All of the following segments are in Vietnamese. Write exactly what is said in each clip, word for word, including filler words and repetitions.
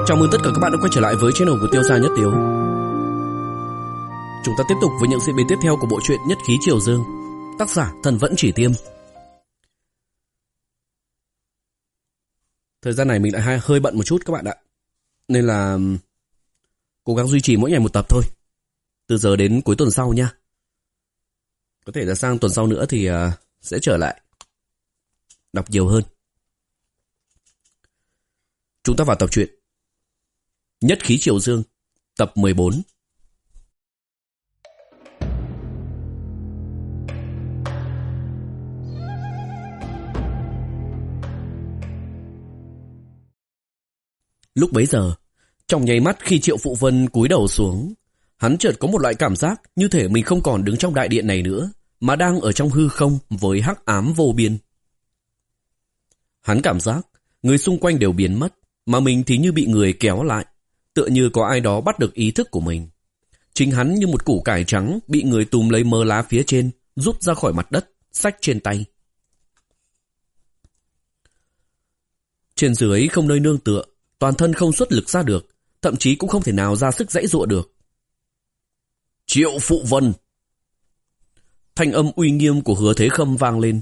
Chào mừng tất cả các bạn đã quay trở lại với channel của Tiêu Gia Nhất Tiếu. Chúng ta tiếp tục với những diễn biến tiếp theo của bộ truyện Nhất Khí Triều Dương, tác giả Thần Vẫn Chỉ Tiêm. Thời gian này mình lại hơi bận một chút các bạn ạ, nên là cố gắng duy trì mỗi ngày một tập thôi, từ giờ đến cuối tuần sau nha. Có thể là sang tuần sau nữa thì sẽ trở lại đọc nhiều hơn. Chúng ta vào tập truyện Nhất Khí Triều Dương, tập mười bốn. Lúc bấy giờ, trong nháy mắt khi Triệu Phụ Vân cúi đầu xuống, hắn chợt có một loại cảm giác như thể mình không còn đứng trong đại điện này nữa, mà đang ở trong hư không với hắc ám vô biên. Hắn cảm giác người xung quanh đều biến mất, mà mình thì như bị người kéo lại, tựa như có ai đó bắt được ý thức của mình. Chính hắn như một củ cải trắng bị người túm lấy mớ lá phía trên, rút ra khỏi mặt đất, xách trên tay. Trên dưới không nơi nương tựa, toàn thân không xuất lực ra được, thậm chí cũng không thể nào ra sức giãy giụa được. Triệu Phụ Vân! Thanh âm uy nghiêm của Hứa Thế Khâm vang lên.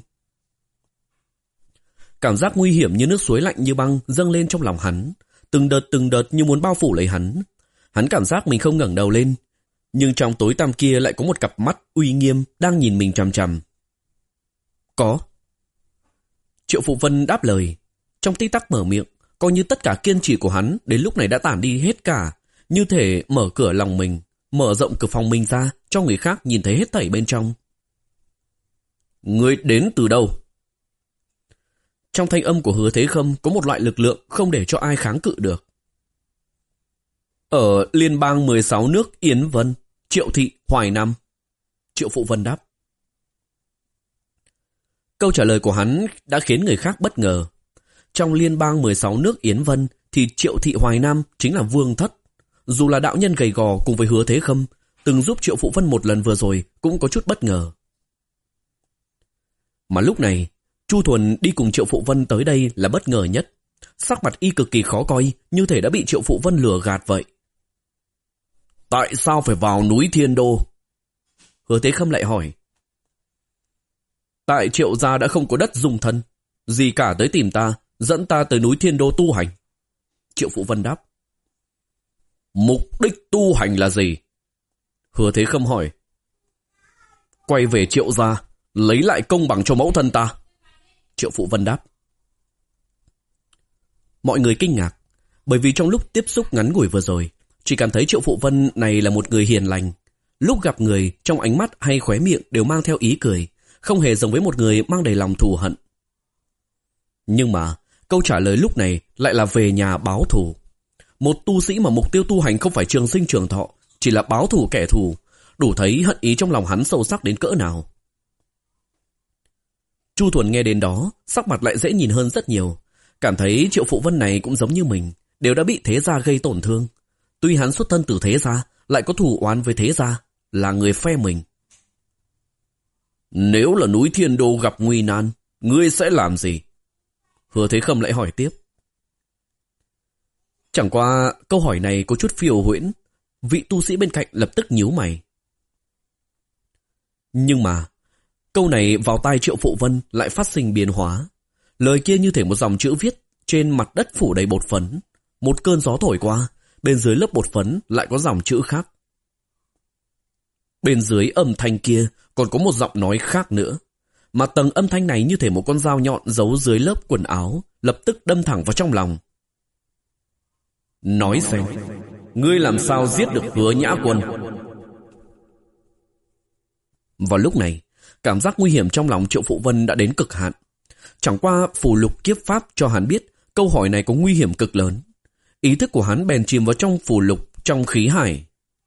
Cảm giác nguy hiểm như nước suối lạnh như băng dâng lên trong lòng hắn, từng đợt từng đợt như muốn bao phủ lấy hắn. Hắn cảm giác mình không ngẩng đầu lên, nhưng trong tối tăm kia lại có một cặp mắt uy nghiêm đang nhìn mình chằm chằm. Có. Triệu Phụ Vân đáp lời, trong tích tắc mở miệng, coi như tất cả kiên trì của hắn đến lúc này đã tản đi hết cả, như thể mở cửa lòng mình, mở rộng cửa phòng mình ra cho người khác nhìn thấy hết thảy bên trong. Ngươi đến từ đâu? Trong thanh âm của Hứa Thế Khâm có một loại lực lượng không để cho ai kháng cự được. Ở liên bang mười sáu nước Yến Vân, Triệu Thị, Hoài Nam. Triệu Phụ Vân đáp. Câu trả lời của hắn đã khiến người khác bất ngờ. Trong liên bang mười sáu nước Yến Vân thì Triệu Thị Hoài Nam chính là vương thất. Dù là đạo nhân gầy gò cùng với Hứa Thế Khâm từng giúp Triệu Phụ Vân một lần vừa rồi cũng có chút bất ngờ. Mà lúc này Chu Thuần đi cùng Triệu Phụ Vân tới đây là bất ngờ nhất. Sắc mặt y cực kỳ khó coi, như thể đã bị Triệu Phụ Vân lừa gạt vậy. Tại sao phải vào núi Thiên Đô? Hứa Thế Khâm lại hỏi. Tại Triệu gia đã không có đất dung thân, gì cả tới tìm ta, dẫn ta tới núi Thiên Đô tu hành. Triệu Phụ Vân đáp. Mục đích tu hành là gì? Hứa Thế Khâm hỏi. Quay về Triệu gia, lấy lại công bằng cho mẫu thân ta. Triệu Phụ Vân đáp. Mọi người kinh ngạc, bởi vì trong lúc tiếp xúc ngắn ngủi vừa rồi, chỉ cảm thấy Triệu Phụ Vân này là một người hiền lành. Lúc gặp người, trong ánh mắt hay khóe miệng đều mang theo ý cười, không hề giống với một người mang đầy lòng thù hận. Nhưng mà, câu trả lời lúc này lại là về nhà báo thù. Một tu sĩ mà mục tiêu tu hành không phải trường sinh trường thọ, chỉ là báo thù kẻ thù, đủ thấy hận ý trong lòng hắn sâu sắc đến cỡ nào. Chu Thuần nghe đến đó, sắc mặt lại dễ nhìn hơn rất nhiều, cảm thấy Triệu Phụ Vân này cũng giống như mình, đều đã bị thế gia gây tổn thương. Tuy hắn xuất thân từ thế gia, lại có thù oán với thế gia, là người phe mình. Nếu là núi Thiên Đô gặp nguy nan, ngươi sẽ làm gì? Hứa Thế Khâm lại hỏi tiếp. Chẳng qua câu hỏi này có chút phiêu huyễn, vị tu sĩ bên cạnh lập tức nhíu mày. Nhưng mà câu này vào tai Triệu Phụ Vân lại phát sinh biến hóa. Lời kia như thể một dòng chữ viết trên mặt đất phủ đầy bột phấn. Một cơn gió thổi qua, bên dưới lớp bột phấn lại có dòng chữ khác. Bên dưới âm thanh kia còn có một giọng nói khác nữa. Mà tầng âm thanh này như thể một con dao nhọn giấu dưới lớp quần áo, lập tức đâm thẳng vào trong lòng. Nói xem, ngươi làm sao giết được Hứa Nhã Quân? Vào lúc này, cảm giác nguy hiểm trong lòng Triệu Phụ Vân đã đến cực hạn. Chẳng qua phù lục kiếp pháp cho hắn biết câu hỏi này có nguy hiểm cực lớn. Ý thức của hắn bèn chìm vào trong phù lục, trong khí hải.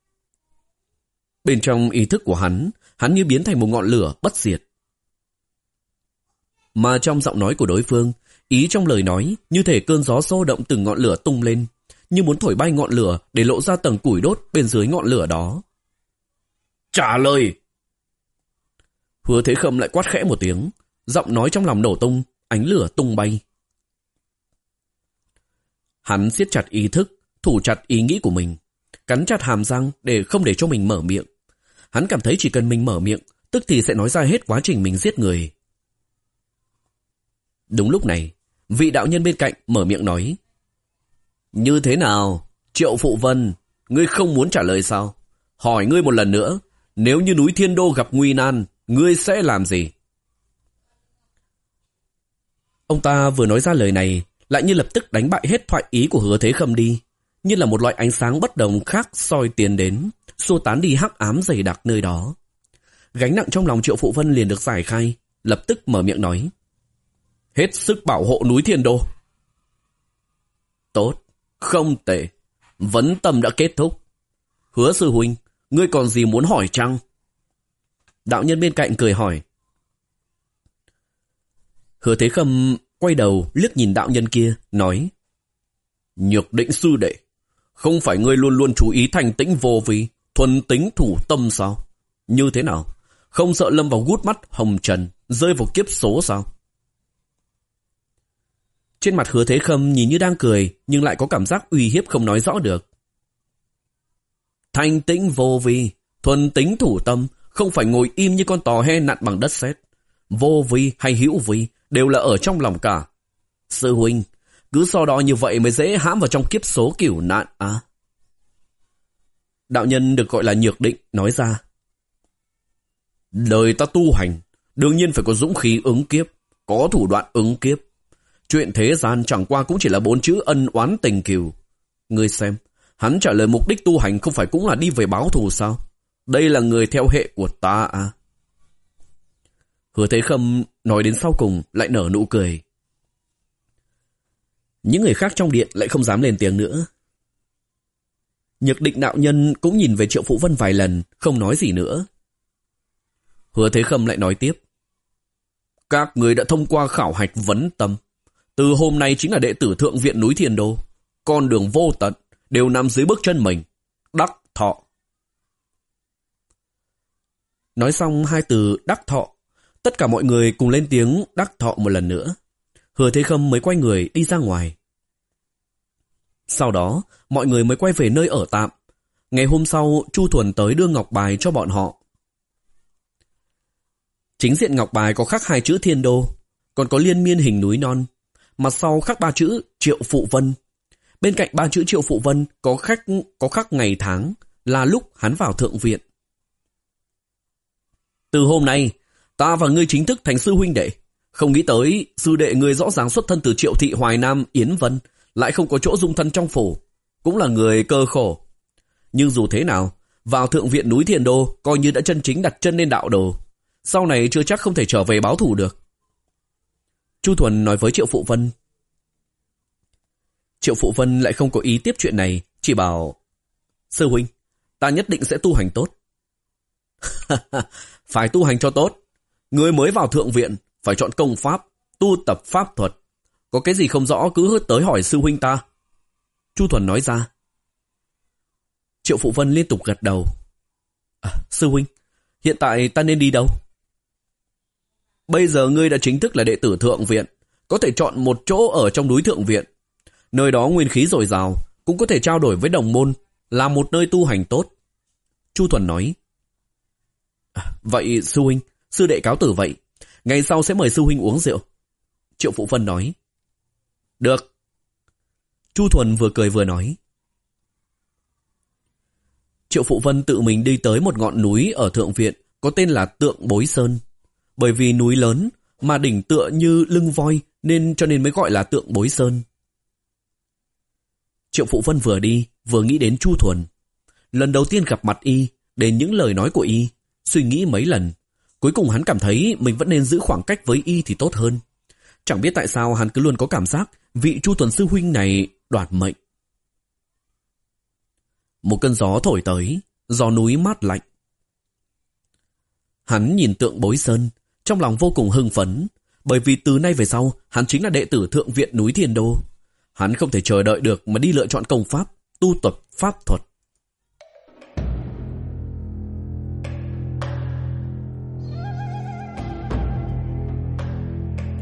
Bên trong ý thức của hắn, hắn như biến thành một ngọn lửa bất diệt. Mà trong giọng nói của đối phương, ý trong lời nói như thể cơn gió xô động từng ngọn lửa tung lên, như muốn thổi bay ngọn lửa để lộ ra tầng củi đốt bên dưới ngọn lửa đó. Trả lời! Hứa Thế Khâm lại quát khẽ một tiếng, giọng nói trong lòng nổ tung, ánh lửa tung bay. Hắn siết chặt ý thức, thủ chặt ý nghĩ của mình, cắn chặt hàm răng để không để cho mình mở miệng. Hắn cảm thấy chỉ cần mình mở miệng, tức thì sẽ nói ra hết quá trình mình giết người. Đúng lúc này, vị đạo nhân bên cạnh mở miệng nói: Như thế nào, Triệu Phụ Vân, ngươi không muốn trả lời sao? Hỏi ngươi một lần nữa, nếu như núi Thiên Đô gặp nguy nan, ngươi sẽ làm gì? Ông ta vừa nói ra lời này, lại như lập tức đánh bại hết thoại ý của Hứa Thế Khâm đi, như là một loại ánh sáng bất đồng khác soi tiến đến, xua tán đi hắc ám dày đặc nơi đó. Gánh nặng trong lòng Triệu Phụ Vân liền được giải khai, lập tức mở miệng nói: Hết sức bảo hộ núi Thiên Đô. Tốt, không tệ, vấn tâm đã kết thúc. Hứa sư huynh, ngươi còn gì muốn hỏi chăng? Đạo nhân bên cạnh cười hỏi. Hứa Thế Khâm quay đầu liếc nhìn đạo nhân kia, nói: Nhược Định sư đệ, không phải ngươi luôn luôn chú ý thành tĩnh vô vi, thuần tính thủ tâm sao? Như thế nào? Không sợ lâm vào gút mắt hồng trần, rơi vào kiếp số sao? Trên mặt Hứa Thế Khâm nhìn như đang cười, nhưng lại có cảm giác uy hiếp không nói rõ được. Thanh tĩnh vô vi, thuần tính thủ tâm, không phải ngồi im như con tò he nặn bằng đất sét. Vô vi hay hữu vi đều là ở trong lòng cả. Sư huynh, cứ so đo như vậy mới dễ hãm vào trong kiếp số cửu nạn à? Đạo nhân được gọi là Nhược Định nói ra: Đời ta tu hành, đương nhiên phải có dũng khí ứng kiếp, có thủ đoạn ứng kiếp. Chuyện thế gian chẳng qua cũng chỉ là bốn chữ ân oán tình cừu. Ngươi xem, hắn trả lời mục đích tu hành không phải cũng là đi về báo thù sao? Đây là người theo hệ của ta à? Hứa Thế Khâm nói đến sau cùng lại nở nụ cười. Những người khác trong điện lại không dám lên tiếng nữa. Nhược Định đạo nhân cũng nhìn về Triệu Phụ Vân vài lần, không nói gì nữa. Hứa Thế Khâm lại nói tiếp: Các người đã thông qua khảo hạch vấn tâm. Từ hôm nay chính là đệ tử thượng viện núi Thiên Đô. Con đường vô tận đều nằm dưới bước chân mình. Đắc thọ. Nói xong hai từ đắc thọ, tất cả mọi người cùng lên tiếng đắc thọ một lần nữa. Hứa Thế Khâm mới quay người đi ra ngoài. Sau đó, mọi người mới quay về nơi ở tạm. Ngày hôm sau, Chu Thuần tới đưa ngọc bài cho bọn họ. Chính diện ngọc bài có khắc hai chữ Thiên Đô, còn có liên miên hình núi non. Mặt sau khắc ba chữ Triệu Phụ Vân. Bên cạnh ba chữ Triệu Phụ Vân có khắc có khắc ngày tháng, là lúc hắn vào thượng viện. Từ hôm nay, ta và ngươi chính thức thành sư huynh đệ. Không nghĩ tới, sư đệ ngươi rõ ràng xuất thân từ Triệu thị Hoài Nam, Yến Vân, lại không có chỗ dung thân trong phủ, cũng là người cơ khổ. Nhưng dù thế nào, vào thượng viện núi Thiên Đô coi như đã chân chính đặt chân lên đạo đồ. Sau này chưa chắc không thể trở về báo thù được. Chu Thuần nói với Triệu Phụ Vân. Triệu Phụ Vân lại không có ý tiếp chuyện này, chỉ bảo: Sư huynh, ta nhất định sẽ tu hành tốt. Phải tu hành cho tốt. Ngươi mới vào thượng viện, phải chọn công pháp, tu tập pháp thuật. Có cái gì không rõ cứ tới hỏi sư huynh ta. Chu Thuần nói ra. Triệu Phụ Vân liên tục gật đầu. À, sư huynh, hiện tại ta nên đi đâu? Bây giờ ngươi đã chính thức là đệ tử thượng viện, có thể chọn một chỗ ở trong núi thượng viện. Nơi đó nguyên khí dồi dào, cũng có thể trao đổi với đồng môn, là một nơi tu hành tốt. Chu Thuần nói. À, vậy sư huynh, sư đệ cáo tử vậy. Ngày sau sẽ mời sư huynh uống rượu. Triệu Phụ Vân nói. Được. Chu Thuần vừa cười vừa nói. Triệu Phụ Vân tự mình đi tới một ngọn núi ở thượng viện có tên là Tượng Bối Sơn. Bởi vì núi lớn mà đỉnh tựa như lưng voi nên cho nên mới gọi là Tượng Bối Sơn. Triệu Phụ Vân vừa đi vừa nghĩ đến Chu Thuần. Lần đầu tiên gặp mặt y, đến những lời nói của y, suy nghĩ mấy lần. Cuối cùng hắn cảm thấy mình vẫn nên giữ khoảng cách với y thì tốt hơn. Chẳng biết tại sao hắn cứ luôn có cảm giác vị Chu Thuần sư huynh này đoạt mệnh. Một cơn gió thổi tới, gió núi mát lạnh. Hắn nhìn Tượng Bối Sơn, trong lòng vô cùng hưng phấn, bởi vì từ nay về sau hắn chính là đệ tử thượng viện núi Thiên Đô. Hắn không thể chờ đợi được mà đi lựa chọn công pháp, tu tập pháp thuật.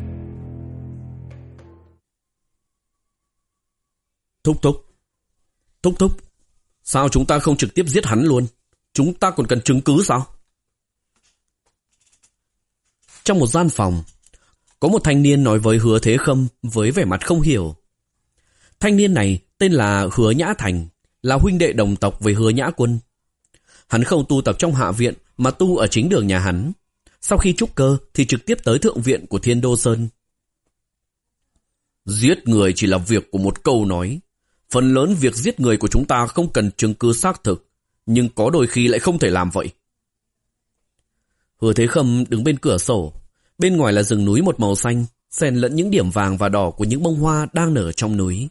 Thúc thúc, Thúc thúc, sao chúng ta không trực tiếp giết hắn luôn? Chúng ta còn cần chứng cứ sao? Trong một gian phòng, có một thanh niên nói với Hứa Thế Khâm với vẻ mặt không hiểu. Thanh niên này tên là Hứa Nhã Thành, là huynh đệ đồng tộc với Hứa Nhã Quân. Hắn không tu tập trong hạ viện mà tu ở chính đường nhà hắn. Sau khi trúc cơ thì trực tiếp tới thượng viện của Thiên Đô Sơn. Giết người chỉ là việc của một câu nói. Phần lớn việc giết người của chúng ta không cần chứng cứ xác thực, nhưng có đôi khi lại không thể làm vậy. Hứa Thế Khâm đứng bên cửa sổ. Bên ngoài là rừng núi một màu xanh, xen lẫn những điểm vàng và đỏ của những bông hoa đang nở trong núi.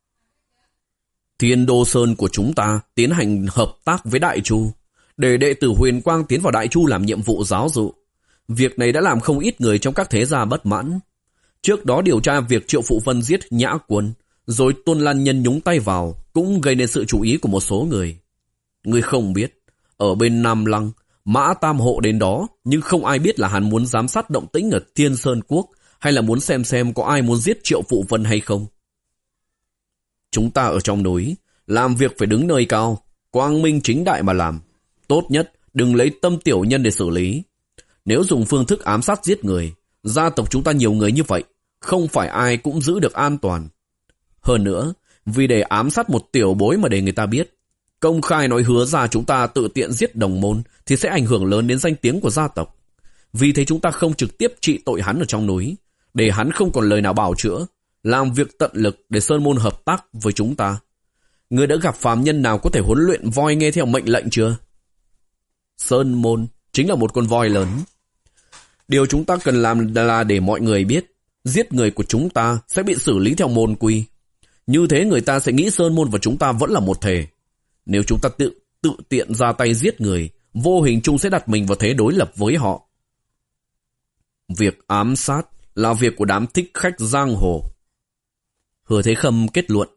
Thiên Đô Sơn của chúng ta tiến hành hợp tác với Đại Chu, để đệ tử Huyền Quang tiến vào Đại Chu làm nhiệm vụ giáo dụ. Việc này đã làm không ít người trong các thế gia bất mãn. Trước đó điều tra việc Triệu Phụ Vân giết Nhã Quân, rồi Tôn Lan Nhân nhúng tay vào, cũng gây nên sự chú ý của một số người. Người không biết, ở bên Nam Lăng, Mã Tam Hộ đến đó, nhưng không ai biết là hắn muốn giám sát động tĩnh ở Thiên Sơn Quốc, hay là muốn xem xem có ai muốn giết Triệu Phụ Vân hay không. Chúng ta ở trong núi, làm việc phải đứng nơi cao, quang minh chính đại mà làm. Tốt nhất, đừng lấy tâm tiểu nhân để xử lý. Nếu dùng phương thức ám sát giết người, gia tộc chúng ta nhiều người như vậy, không phải ai cũng giữ được an toàn. Hơn nữa, vì để ám sát một tiểu bối mà để người ta biết, công khai nói Hứa gia chúng ta tự tiện giết đồng môn thì sẽ ảnh hưởng lớn đến danh tiếng của gia tộc. Vì thế chúng ta không trực tiếp trị tội hắn ở trong núi, để hắn không còn lời nào bào chữa, làm việc tận lực để Sơn Môn hợp tác với chúng ta. Người đã gặp phàm nhân nào có thể huấn luyện voi nghe theo mệnh lệnh chưa? Sơn Môn chính là một con voi lớn. Điều chúng ta cần làm là để mọi người biết, giết người của chúng ta sẽ bị xử lý theo môn quy. Như thế người ta sẽ nghĩ Sơn Môn và chúng ta vẫn là một thể. Nếu chúng ta tự, tự tiện ra tay giết người, vô hình chung sẽ đặt mình vào thế đối lập với họ. Việc ám sát là việc của đám thích khách giang hồ. Hứa Thế Khâm kết luận.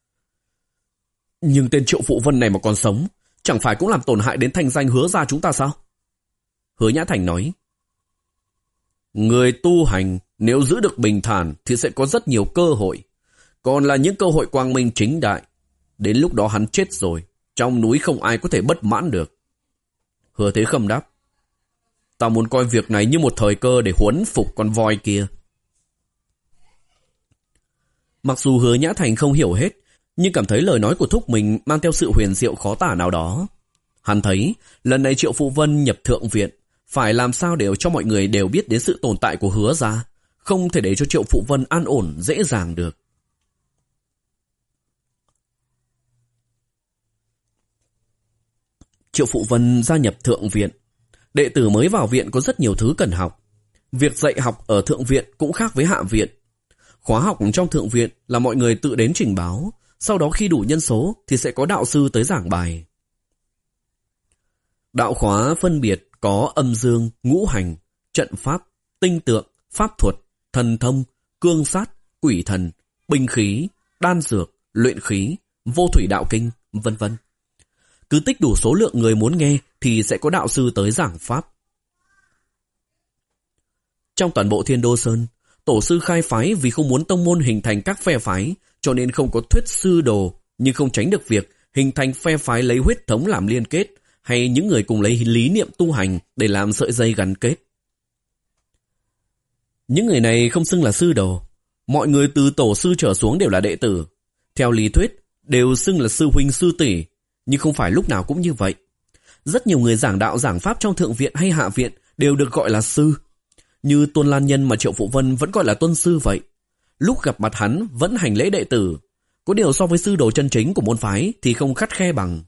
Nhưng tên Triệu Phụ Vân này mà còn sống, chẳng phải cũng làm tổn hại đến thanh danh Hứa gia chúng ta sao? Hứa Nhã Thành nói. Người tu hành nếu giữ được bình thản thì sẽ có rất nhiều cơ hội. Còn là những cơ hội quang minh chính đại. Đến lúc đó hắn chết rồi, trong núi không ai có thể bất mãn được. Hứa Thế Khâm đáp. Ta muốn coi việc này như một thời cơ để huấn phục con voi kia. Mặc dù Hứa Nhã Thành không hiểu hết, nhưng cảm thấy lời nói của thúc mình mang theo sự huyền diệu khó tả nào đó. Hắn thấy lần này Triệu Phụ Vân nhập thượng viện, phải làm sao để cho mọi người đều biết đến sự tồn tại của Hứa gia, không thể để cho Triệu Phụ Vân an ổn dễ dàng được. Triệu Phụ Vân gia nhập thượng viện. Đệ tử mới vào viện có rất nhiều thứ cần học. Việc dạy học ở thượng viện cũng khác với hạ viện. Khóa học trong thượng viện là mọi người tự đến trình báo, sau đó khi đủ nhân số thì sẽ có đạo sư tới giảng bài. Đạo khóa phân biệt có âm dương, ngũ hành, trận pháp, tinh tượng, pháp thuật, thần thông, cương sát, quỷ thần, binh khí, đan dược, luyện khí, vô thủy đạo kinh, vân vân. Cứ tích đủ số lượng người muốn nghe thì sẽ có đạo sư tới giảng pháp. Trong toàn bộ Thiên Đô Sơn, tổ sư khai phái vì không muốn tông môn hình thành các phe phái, cho nên không có thuyết sư đồ, nhưng không tránh được việc hình thành phe phái lấy huyết thống làm liên kết, hay những người cùng lấy lý niệm tu hành để làm sợi dây gắn kết. Những người này không xưng là sư đồ, mọi người từ tổ sư trở xuống đều là đệ tử. Theo lý thuyết, đều xưng là sư huynh sư tỷ, nhưng không phải lúc nào cũng như vậy. Rất nhiều người giảng đạo giảng pháp trong thượng viện hay hạ viện đều được gọi là sư. Như Tôn Lan Nhân mà Triệu Phụ Vân vẫn gọi là tôn sư vậy. Lúc gặp mặt hắn vẫn hành lễ đệ tử. Có điều so với sư đồ chân chính của môn phái thì không khắt khe bằng.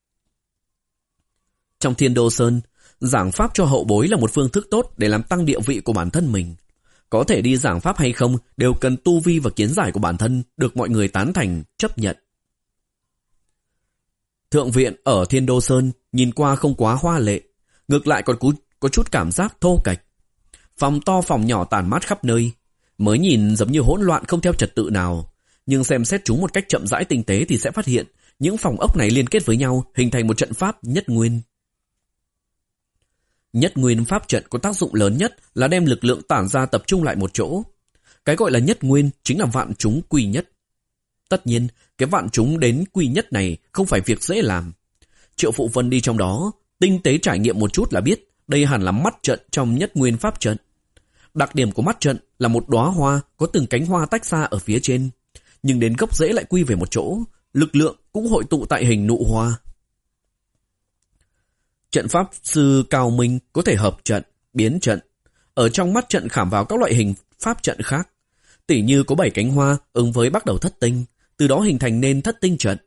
Trong Thiên Đô Sơn, giảng pháp cho hậu bối là một phương thức tốt để làm tăng địa vị của bản thân mình. Có thể đi giảng pháp hay không đều cần tu vi và kiến giải của bản thân được mọi người tán thành, chấp nhận. Thượng viện ở Thiên Đô Sơn nhìn qua không quá hoa lệ, ngược lại còn có, có chút cảm giác thô kệch. Phòng to phòng nhỏ tản mát khắp nơi, mới nhìn giống như hỗn loạn không theo trật tự nào, nhưng xem xét chúng một cách chậm rãi tinh tế thì sẽ phát hiện những phòng ốc này liên kết với nhau hình thành một trận pháp nhất nguyên. Nhất nguyên pháp trận có tác dụng lớn nhất là đem lực lượng tản ra tập trung lại một chỗ. Cái gọi là nhất nguyên chính là vạn chúng quy nhất. Tất nhiên, cái vạn chúng đến quy nhất này không phải việc dễ làm. Triệu Phụ Vân đi trong đó, tinh tế trải nghiệm một chút là biết đây hẳn là mắt trận trong nhất nguyên pháp trận. Đặc điểm của mắt trận là một đóa hoa có từng cánh hoa tách ra ở phía trên, nhưng đến gốc rễ lại quy về một chỗ, lực lượng cũng hội tụ tại hình nụ hoa. Trận pháp sư cao minh có thể hợp trận, biến trận. Ở trong mắt trận khảm vào các loại hình pháp trận khác. Tỉ như có bảy cánh hoa ứng với bắt đầu thất tinh, từ đó hình thành nên thất tinh trận.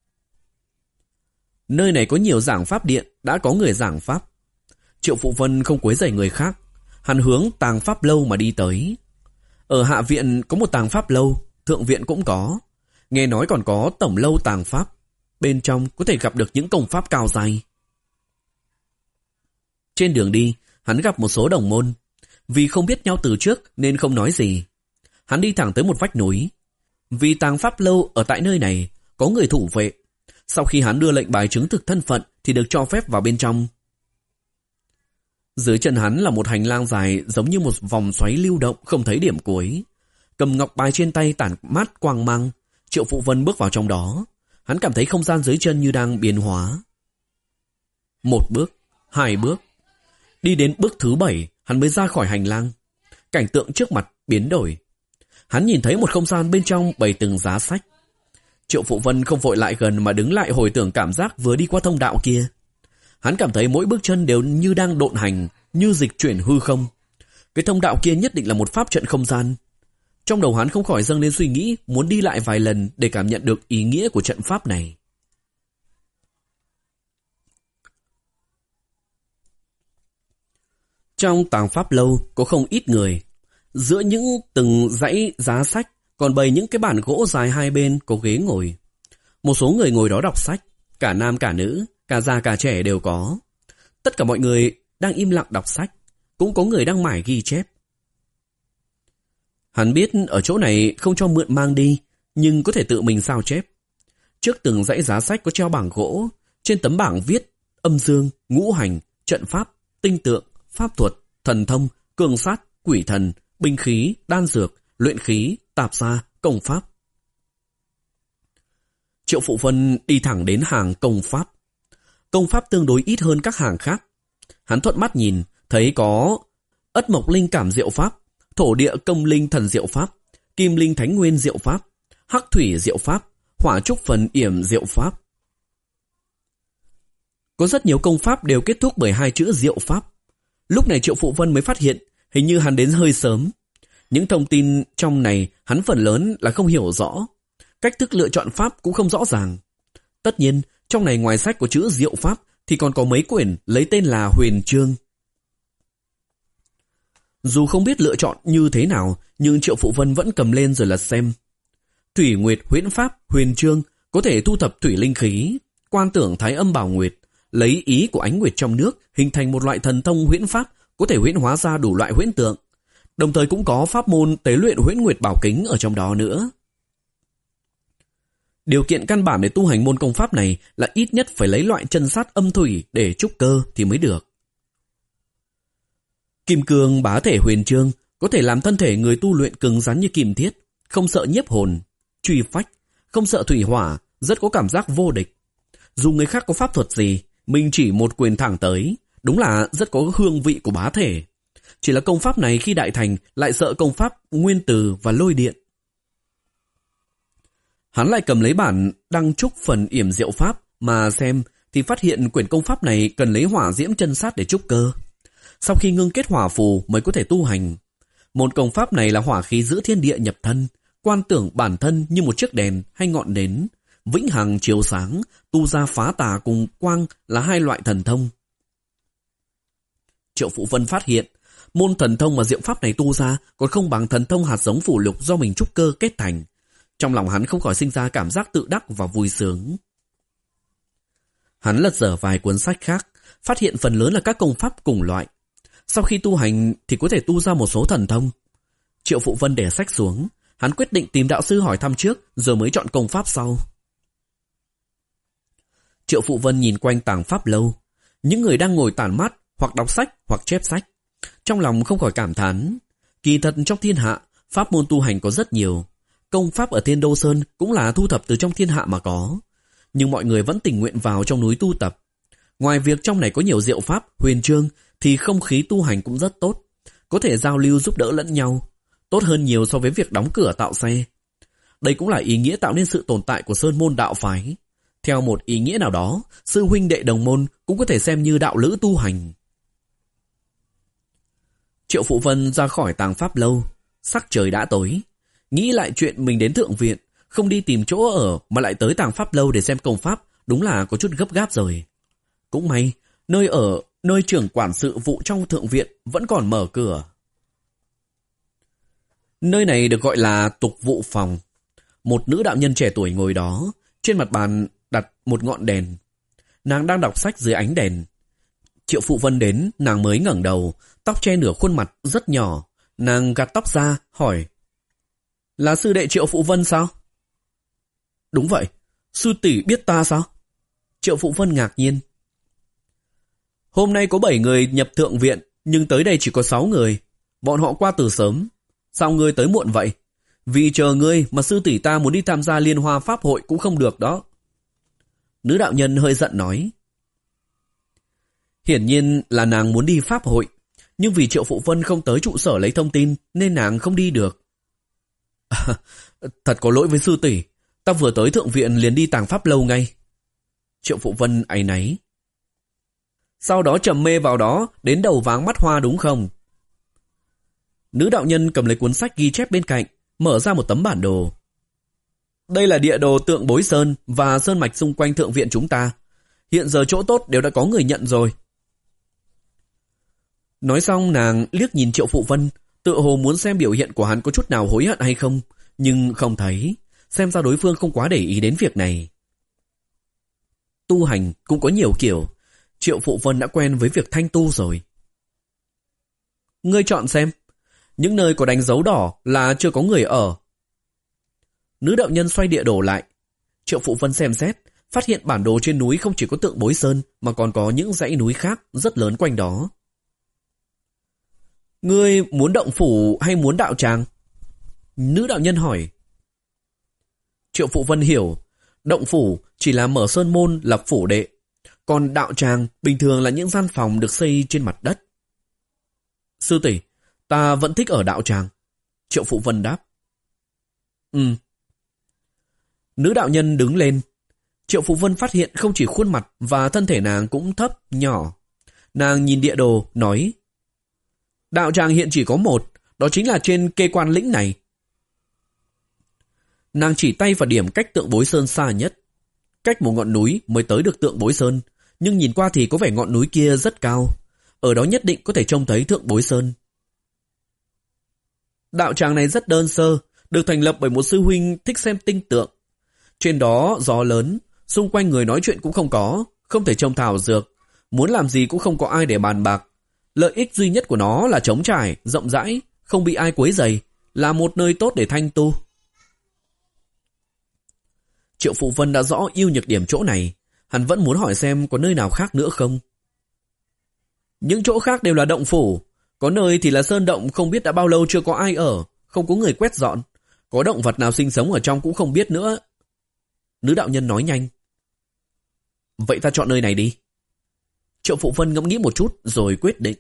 Nơi này có nhiều giảng pháp điện, đã có người giảng pháp. Triệu Phụ Vân không quấy rầy người khác, hắn hướng tàng pháp lâu mà đi tới. Ở hạ viện có một tàng pháp lâu, thượng viện cũng có. Nghe nói còn có tổng lâu tàng pháp. Bên trong có thể gặp được những công pháp cao dai. Trên đường đi, hắn gặp một số đồng môn. Vì không biết nhau từ trước nên không nói gì. Hắn đi thẳng tới một vách núi. Vì tàng pháp lâu ở tại nơi này có người thủ vệ. Sau khi hắn đưa lệnh bài chứng thực thân phận thì được cho phép vào bên trong. Dưới chân hắn là một hành lang dài giống như một vòng xoáy lưu động không thấy điểm cuối. Cầm ngọc bài trên tay tản mát quang mang. Triệu Phụ Vân bước vào trong đó. Hắn cảm thấy không gian dưới chân như đang biến hóa. Một bước, hai bước. Đi đến bước thứ bảy, hắn mới ra khỏi hành lang. Cảnh tượng trước mặt biến đổi. Hắn nhìn thấy một không gian bên trong bày từng giá sách. Triệu Phụ Vân không vội lại gần mà đứng lại hồi tưởng cảm giác vừa đi qua thông đạo kia. Hắn cảm thấy mỗi bước chân đều như đang độn hành, như dịch chuyển hư không. Cái thông đạo kia nhất định là một pháp trận không gian. Trong đầu hắn không khỏi dâng lên suy nghĩ muốn đi lại vài lần để cảm nhận được ý nghĩa của trận pháp này. Trong tàng pháp lâu có không ít người. Giữa những từng dãy giá sách còn bày những cái bàn gỗ dài hai bên có ghế ngồi. Một số người ngồi đó đọc sách, cả nam cả nữ, cả già cả trẻ đều có. Tất cả mọi người đang im lặng đọc sách, cũng có người đang mải ghi chép. Hắn biết ở chỗ này không cho mượn mang đi, nhưng có thể tự mình sao chép. Trước từng dãy giá sách có treo bảng gỗ, trên tấm bảng viết âm dương, ngũ hành, trận pháp, tinh tượng, pháp thuật, thần thông, cường sát, quỷ thần, binh khí, đan dược, luyện khí, tạp gia, công pháp. Triệu Phụ Vân đi thẳng đến hàng công pháp. Công pháp tương đối ít hơn các hàng khác. Hắn thuận mắt nhìn, thấy có Ất Mộc Linh Cảm Diệu Pháp, Thổ Địa Công Linh Thần Diệu Pháp, Kim Linh Thánh Nguyên Diệu Pháp, Hắc Thủy Diệu Pháp, Hỏa Trúc Phần Yểm Diệu Pháp. Có rất nhiều công pháp đều kết thúc bởi hai chữ Diệu Pháp. Lúc này Triệu Phụ Vân mới phát hiện, hình như hắn đến hơi sớm. Những thông tin trong này hắn phần lớn là không hiểu rõ. Cách thức lựa chọn pháp cũng không rõ ràng. Tất nhiên, trong này ngoài sách của chữ Diệu Pháp thì còn có mấy quyển lấy tên là Huyền Chương. Dù không biết lựa chọn như thế nào, nhưng Triệu Phụ Vân vẫn cầm lên rồi lật xem. Thủy Nguyệt Huyễn Pháp Huyền Chương có thể thu thập thủy linh khí, quan tưởng Thái Âm Bảo Nguyệt, lấy ý của ánh nguyệt trong nước hình thành một loại thần thông huyễn pháp có thể huyễn hóa ra đủ loại huyễn tượng. Đồng thời cũng có pháp môn tế luyện huyễn nguyệt bảo kính ở trong đó nữa. Điều kiện căn bản để tu hành môn công pháp này là ít nhất phải lấy loại chân sát âm thủy để trúc cơ thì mới được. Kim cương bá thể huyền chương có thể làm thân thể người tu luyện cứng rắn như kim thiết, không sợ nhiếp hồn, truy phách, không sợ thủy hỏa, rất có cảm giác vô địch. Dù người khác có pháp thuật gì, mình chỉ một quyền thẳng tới, đúng là rất có hương vị của bá thể. Chỉ là công pháp này khi đại thành lại sợ công pháp nguyên từ và lôi điện. Hắn lại cầm lấy bản Đăng Trúc Phần Yểm Diệu Pháp mà xem thì phát hiện quyển công pháp này cần lấy hỏa diễm chân sát để trúc cơ. Sau khi ngưng kết hỏa phù mới có thể tu hành. Môn công pháp này là hỏa khí giữ thiên địa nhập thân, quan tưởng bản thân như một chiếc đèn hay ngọn nến, vĩnh hằng chiếu sáng, tu ra phá tà cùng quang là hai loại thần thông. Triệu Phụ Vân phát hiện, môn thần thông mà diệu pháp này tu ra còn không bằng thần thông hạt giống phủ lục do mình trúc cơ kết thành. Trong lòng hắn không khỏi sinh ra cảm giác tự đắc và vui sướng. Hắn lật dở vài cuốn sách khác, phát hiện phần lớn là các công pháp cùng loại. Sau khi tu hành thì có thể tu ra một số thần thông. Triệu Phụ Vân để sách xuống, hắn quyết định tìm đạo sư hỏi thăm trước rồi mới chọn công pháp sau. Triệu Phụ Vân nhìn quanh tàng pháp lâu, những người đang ngồi tản mát hoặc đọc sách hoặc chép sách. Trong lòng không khỏi cảm thán, kỳ thật trong thiên hạ, pháp môn tu hành có rất nhiều. công pháp ở Thiên Đô Sơn cũng là thu thập từ trong thiên hạ mà có. Nhưng mọi người vẫn tình nguyện vào trong núi tu tập. Ngoài việc trong này có nhiều diệu pháp, huyền chương, thì không khí tu hành cũng rất tốt. Có thể giao lưu giúp đỡ lẫn nhau. Tốt hơn nhiều so với việc đóng cửa tạo xe. Đây cũng là ý nghĩa tạo nên sự tồn tại của Sơn môn đạo phái. Theo một ý nghĩa nào đó, sư huynh đệ đồng môn cũng có thể xem như đạo lữ tu hành. Triệu Phụ Vân ra khỏi Tàng Pháp Lâu. Sắc trời đã tối. Nghĩ lại chuyện mình đến thượng viện, không đi tìm chỗ ở mà lại tới Tàng Pháp Lâu để xem công pháp, đúng là có chút gấp gáp rồi. Cũng may, nơi ở, nơi trưởng quản sự vụ trong thượng viện vẫn còn mở cửa. Nơi này được gọi là tục vụ phòng. Một nữ đạo nhân trẻ tuổi ngồi đó, trên mặt bàn đặt một ngọn đèn. Nàng đang đọc sách dưới ánh đèn. Triệu Phụ Vân đến, nàng mới ngẩng đầu, tóc che nửa khuôn mặt rất nhỏ. Nàng gạt tóc ra, hỏi: Là sư đệ Triệu Phụ Vân sao? Đúng vậy, sư tỷ biết ta sao? Triệu Phụ Vân ngạc nhiên. Hôm nay có bảy người nhập thượng viện, nhưng tới đây chỉ có sáu người. Bọn họ qua từ sớm. Sao ngươi tới muộn vậy? Vì chờ ngươi mà sư tỷ ta muốn đi tham gia liên hoa pháp hội cũng không được đó. Nữ đạo nhân hơi giận nói. Hiển nhiên là nàng muốn đi pháp hội, nhưng vì Triệu Phụ Vân không tới trụ sở lấy thông tin nên nàng không đi được. À, thật có lỗi với sư tỷ, ta vừa tới thượng viện liền đi Tàng Pháp Lâu ngay. Triệu Phụ Vân áy náy. Sau đó trầm mê vào đó, đến đầu váng mắt hoa đúng không? Nữ đạo nhân cầm lấy cuốn sách ghi chép bên cạnh, mở ra một tấm bản đồ. Đây là địa đồ tượng Bối Sơn và sơn mạch xung quanh thượng viện chúng ta. Hiện giờ chỗ tốt đều đã có người nhận rồi. Nói xong nàng liếc nhìn Triệu Phụ Vân, tựa hồ muốn xem biểu hiện của hắn có chút nào hối hận hay không, nhưng không thấy, xem ra đối phương không quá để ý đến việc này. Tu hành cũng có nhiều kiểu, Triệu Phụ Vân đã quen với việc thanh tu rồi. Ngươi chọn xem, những nơi có đánh dấu đỏ là chưa có người ở. Nữ đạo nhân xoay địa đồ lại. Triệu Phụ Vân xem xét, phát hiện bản đồ trên núi không chỉ có tượng Bối Sơn mà còn có những dãy núi khác rất lớn quanh đó. Ngươi muốn động phủ hay muốn đạo tràng? Nữ đạo nhân hỏi. Triệu Phụ Vân hiểu, động phủ chỉ là mở sơn môn lập phủ đệ, còn đạo tràng bình thường là những gian phòng được xây trên mặt đất. Sư tỷ, ta vẫn thích ở đạo tràng. Triệu Phụ Vân đáp. Ừ. Nữ đạo nhân đứng lên. Triệu Phụ Vân phát hiện không chỉ khuôn mặt và thân thể nàng cũng thấp, nhỏ. Nàng nhìn địa đồ, nói. Đạo tràng hiện chỉ có một, đó chính là trên Kê Quan Lĩnh này. Nàng chỉ tay vào điểm cách tượng Bối Sơn xa nhất. Cách một ngọn núi mới tới được tượng Bối Sơn, nhưng nhìn qua thì có vẻ ngọn núi kia rất cao. Ở đó nhất định có thể trông thấy tượng Bối Sơn. Đạo tràng này rất đơn sơ, được thành lập bởi một sư huynh thích xem tinh tượng. Trên đó gió lớn, xung quanh người nói chuyện cũng không có, không thể trồng thảo dược, muốn làm gì cũng không có ai để bàn bạc. Lợi ích duy nhất của nó là trống trải, rộng rãi, không bị ai quấy rầy, là một nơi tốt để thanh tu. Triệu Phụ Vân đã rõ ưu nhược điểm chỗ này, hắn vẫn muốn hỏi xem có nơi nào khác nữa không. Những chỗ khác đều là động phủ, có nơi thì là sơn động không biết đã bao lâu chưa có ai ở, không có người quét dọn, có động vật nào sinh sống ở trong cũng không biết nữa. Nữ đạo nhân nói nhanh. Vậy ta chọn nơi này đi. Triệu Phụ Vân ngẫm nghĩ một chút rồi quyết định.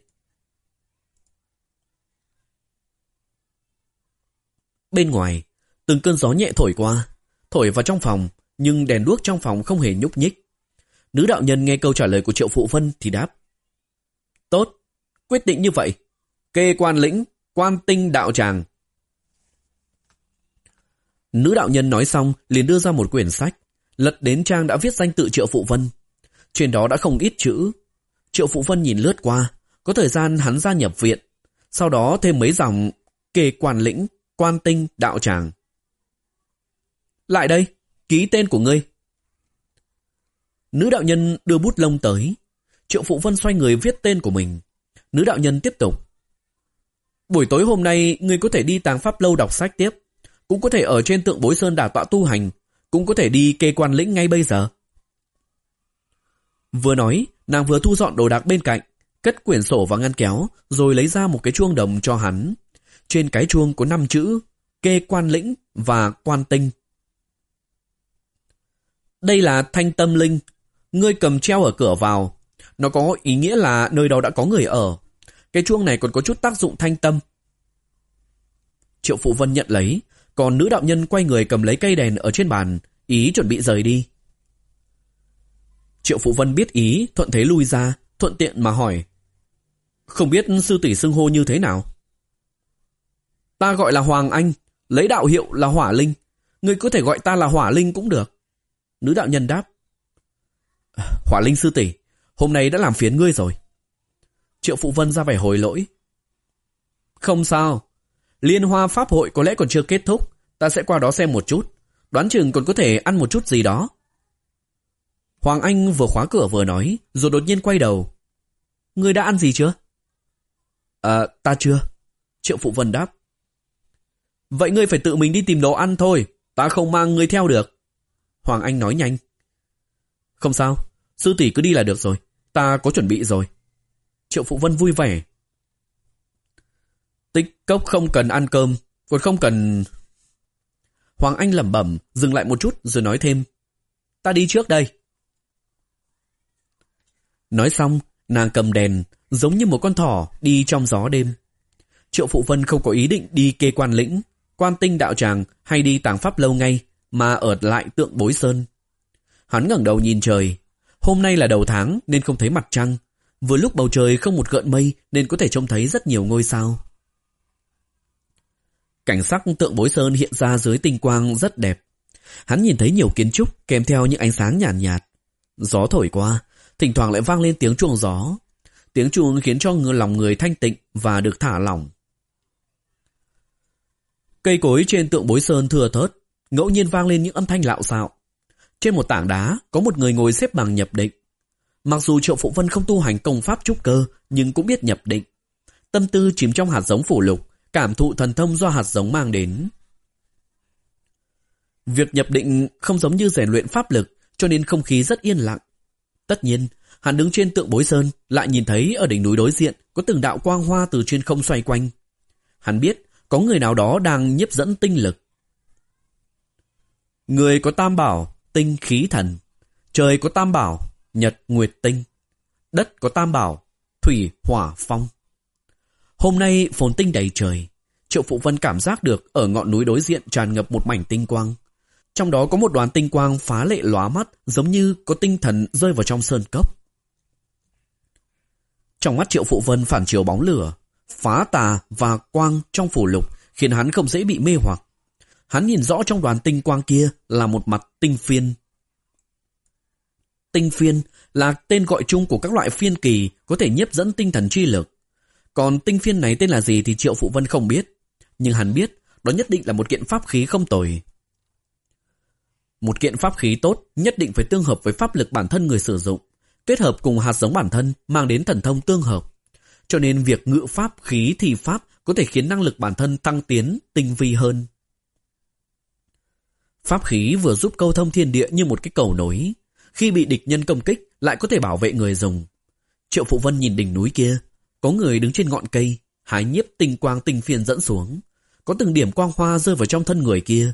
Bên ngoài, từng cơn gió nhẹ thổi qua, thổi vào trong phòng, nhưng đèn đuốc trong phòng không hề nhúc nhích. Nữ đạo nhân nghe câu trả lời của Triệu Phụ Vân thì đáp. Tốt, quyết định như vậy. Kê Quan Lĩnh, Quan Tinh đạo tràng. Nữ đạo nhân nói xong liền đưa ra một quyển sách, lật đến trang đã viết danh tự Triệu Phụ Vân. Trên đó đã không ít chữ. Triệu Phụ Vân nhìn lướt qua, có thời gian hắn gia nhập viện, sau đó thêm mấy dòng Kê Quan Lĩnh, Quan Tinh đạo tràng. Lại đây, ký tên của ngươi. Nữ đạo nhân đưa bút lông tới. Triệu Phụ Vân xoay người viết tên của mình. Nữ đạo nhân tiếp tục. Buổi tối hôm nay ngươi có thể đi Tàng Pháp Lâu đọc sách tiếp, cũng có thể ở trên tượng Bối Sơn đả tọa tu hành, cũng có thể đi Kê Quan Lĩnh ngay bây giờ. Vừa nói, nàng vừa thu dọn đồ đạc bên cạnh, cất quyển sổ vào ngăn kéo, rồi lấy ra một cái chuông đồng cho hắn. Trên cái chuông có năm chữ Kê Quan Lĩnh và Quan Tinh. Đây là Thanh Tâm Linh, ngươi cầm treo ở cửa vào. Nó có ý nghĩa là nơi đó đã có người ở. Cái chuông này còn có chút tác dụng thanh tâm. Triệu Phụ Vân nhận lấy, còn nữ đạo nhân quay người cầm lấy cây đèn ở trên bàn, ý chuẩn bị rời đi. Triệu Phụ Vân biết ý, thuận thế lui ra, thuận tiện mà hỏi: không biết sư tỷ xưng hô như thế nào? Ta gọi là Hoàng Anh, lấy đạo hiệu là Hỏa Linh. Ngươi có thể gọi ta là Hỏa Linh cũng được. Nữ đạo nhân đáp: Hỏa Linh sư tỷ, hôm nay đã làm phiền ngươi rồi. Triệu Phụ Vân ra vẻ hối lỗi: không sao, Liên Hoa Pháp hội có lẽ còn chưa kết thúc, ta sẽ qua đó xem một chút, đoán chừng còn có thể ăn một chút gì đó. Hoàng Anh vừa khóa cửa vừa nói, rồi đột nhiên quay đầu: ngươi đã ăn gì chưa? À, ta chưa. Triệu Phụ Vân đáp: vậy ngươi phải tự mình đi tìm đồ ăn thôi, ta không mang ngươi theo được. Hoàng Anh nói nhanh: không sao, sư tỷ cứ đi là được rồi, ta có chuẩn bị rồi. Triệu Phụ Vân vui vẻ: Tích Cốc không cần ăn cơm, còn không cần... Hoàng Anh lẩm bẩm, dừng lại một chút rồi nói thêm: ta đi trước đây. Nói xong, nàng cầm đèn, giống như một con thỏ đi trong gió đêm. Triệu Phụ Vân không có ý định đi Kê Quan Lĩnh, Quan Tinh đạo tràng hay đi Tàng Pháp lâu ngay, mà ở lại Tượng Bối Sơn. Hắn ngẩng đầu nhìn trời. Hôm nay là đầu tháng nên không thấy mặt trăng. Vừa lúc bầu trời không một gợn mây nên có thể trông thấy rất nhiều ngôi sao. Cảnh sắc Tượng Bối Sơn hiện ra dưới tinh quang rất đẹp. Hắn nhìn thấy nhiều kiến trúc kèm theo những ánh sáng nhàn nhạt, nhạt. Gió thổi qua, thỉnh thoảng lại vang lên tiếng chuông gió. Tiếng chuông khiến cho lòng người thanh tịnh và được thả lỏng. Cây cối trên Tượng Bối Sơn thưa thớt, ngẫu nhiên vang lên những âm thanh lạo xạo. Trên một tảng đá có một người ngồi xếp bằng nhập định. Mặc dù Triệu Phụ Vân không tu hành công pháp trúc cơ, nhưng cũng biết nhập định. Tâm tư chìm trong hạt giống phù lục, cảm thụ thần thông do hạt giống mang đến. Việc nhập định không giống như rèn luyện pháp lực, cho nên không khí rất yên lặng. Tất nhiên, hắn đứng trên Tượng Bối Sơn, lại nhìn thấy ở đỉnh núi đối diện có từng đạo quang hoa từ trên không xoay quanh. Hắn biết có người nào đó đang nhiếp dẫn tinh lực. Người có tam bảo, tinh khí thần. Trời có tam bảo, nhật nguyệt tinh. Đất có tam bảo, thủy hỏa phong. Hôm nay phồn tinh đầy trời. Triệu Phụ Vân cảm giác được ở ngọn núi đối diện tràn ngập một mảnh tinh quang. Trong đó có một đoàn tinh quang phá lệ lóa mắt, giống như có tinh thần rơi vào trong sơn cốc. Trong mắt Triệu Phụ Vân phản chiếu bóng lửa, phá tà và quang trong phù lục khiến hắn không dễ bị mê hoặc. Hắn nhìn rõ trong đoàn tinh quang kia là một mặt tinh phiên. Tinh phiên là tên gọi chung của các loại phiên kỳ có thể nhiếp dẫn tinh thần chi lực. Còn tinh phiên này tên là gì thì Triệu Phụ Vân không biết, nhưng hắn biết đó nhất định là một kiện pháp khí không tồi. Một kiện pháp khí tốt nhất định phải tương hợp với pháp lực bản thân người sử dụng, kết hợp cùng hạt giống bản thân mang đến thần thông tương hợp. Cho nên việc ngự pháp khí thi pháp có thể khiến năng lực bản thân tăng tiến, tinh vi hơn. Pháp khí vừa giúp câu thông thiên địa như một cái cầu nối. Khi bị địch nhân công kích lại có thể bảo vệ người dùng. Triệu Phụ Vân nhìn đỉnh núi kia, có người đứng trên ngọn cây, hái nhiếp tinh quang tinh phiên dẫn xuống. Có từng điểm quang hoa rơi vào trong thân người kia.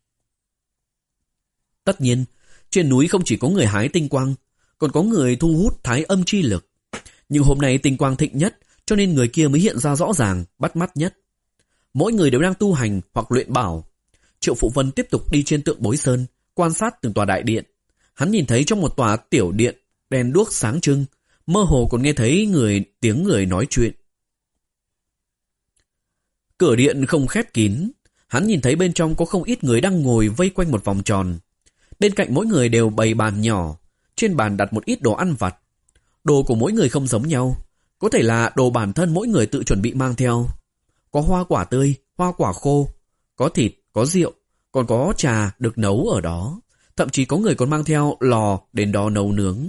Tất nhiên, trên núi không chỉ có người hái tinh quang, còn có người thu hút thái âm chi lực. Nhưng hôm nay tinh quang thịnh nhất, cho nên người kia mới hiện ra rõ ràng, bắt mắt nhất. Mỗi người đều đang tu hành hoặc luyện bảo. Triệu Phụ Vân tiếp tục đi trên Tượng Bối Sơn, quan sát từng tòa đại điện. Hắn nhìn thấy trong một tòa tiểu điện, đèn đuốc sáng trưng, mơ hồ còn nghe thấy người tiếng người nói chuyện. Cửa điện không khép kín, hắn nhìn thấy bên trong có không ít người đang ngồi vây quanh một vòng tròn. Bên cạnh mỗi người đều bày bàn nhỏ, trên bàn đặt một ít đồ ăn vặt. Đồ của mỗi người không giống nhau, có thể là đồ bản thân mỗi người tự chuẩn bị mang theo. Có hoa quả tươi, hoa quả khô, có thịt, có rượu, còn có trà được nấu ở đó. Thậm chí có người còn mang theo lò đến đó nấu nướng.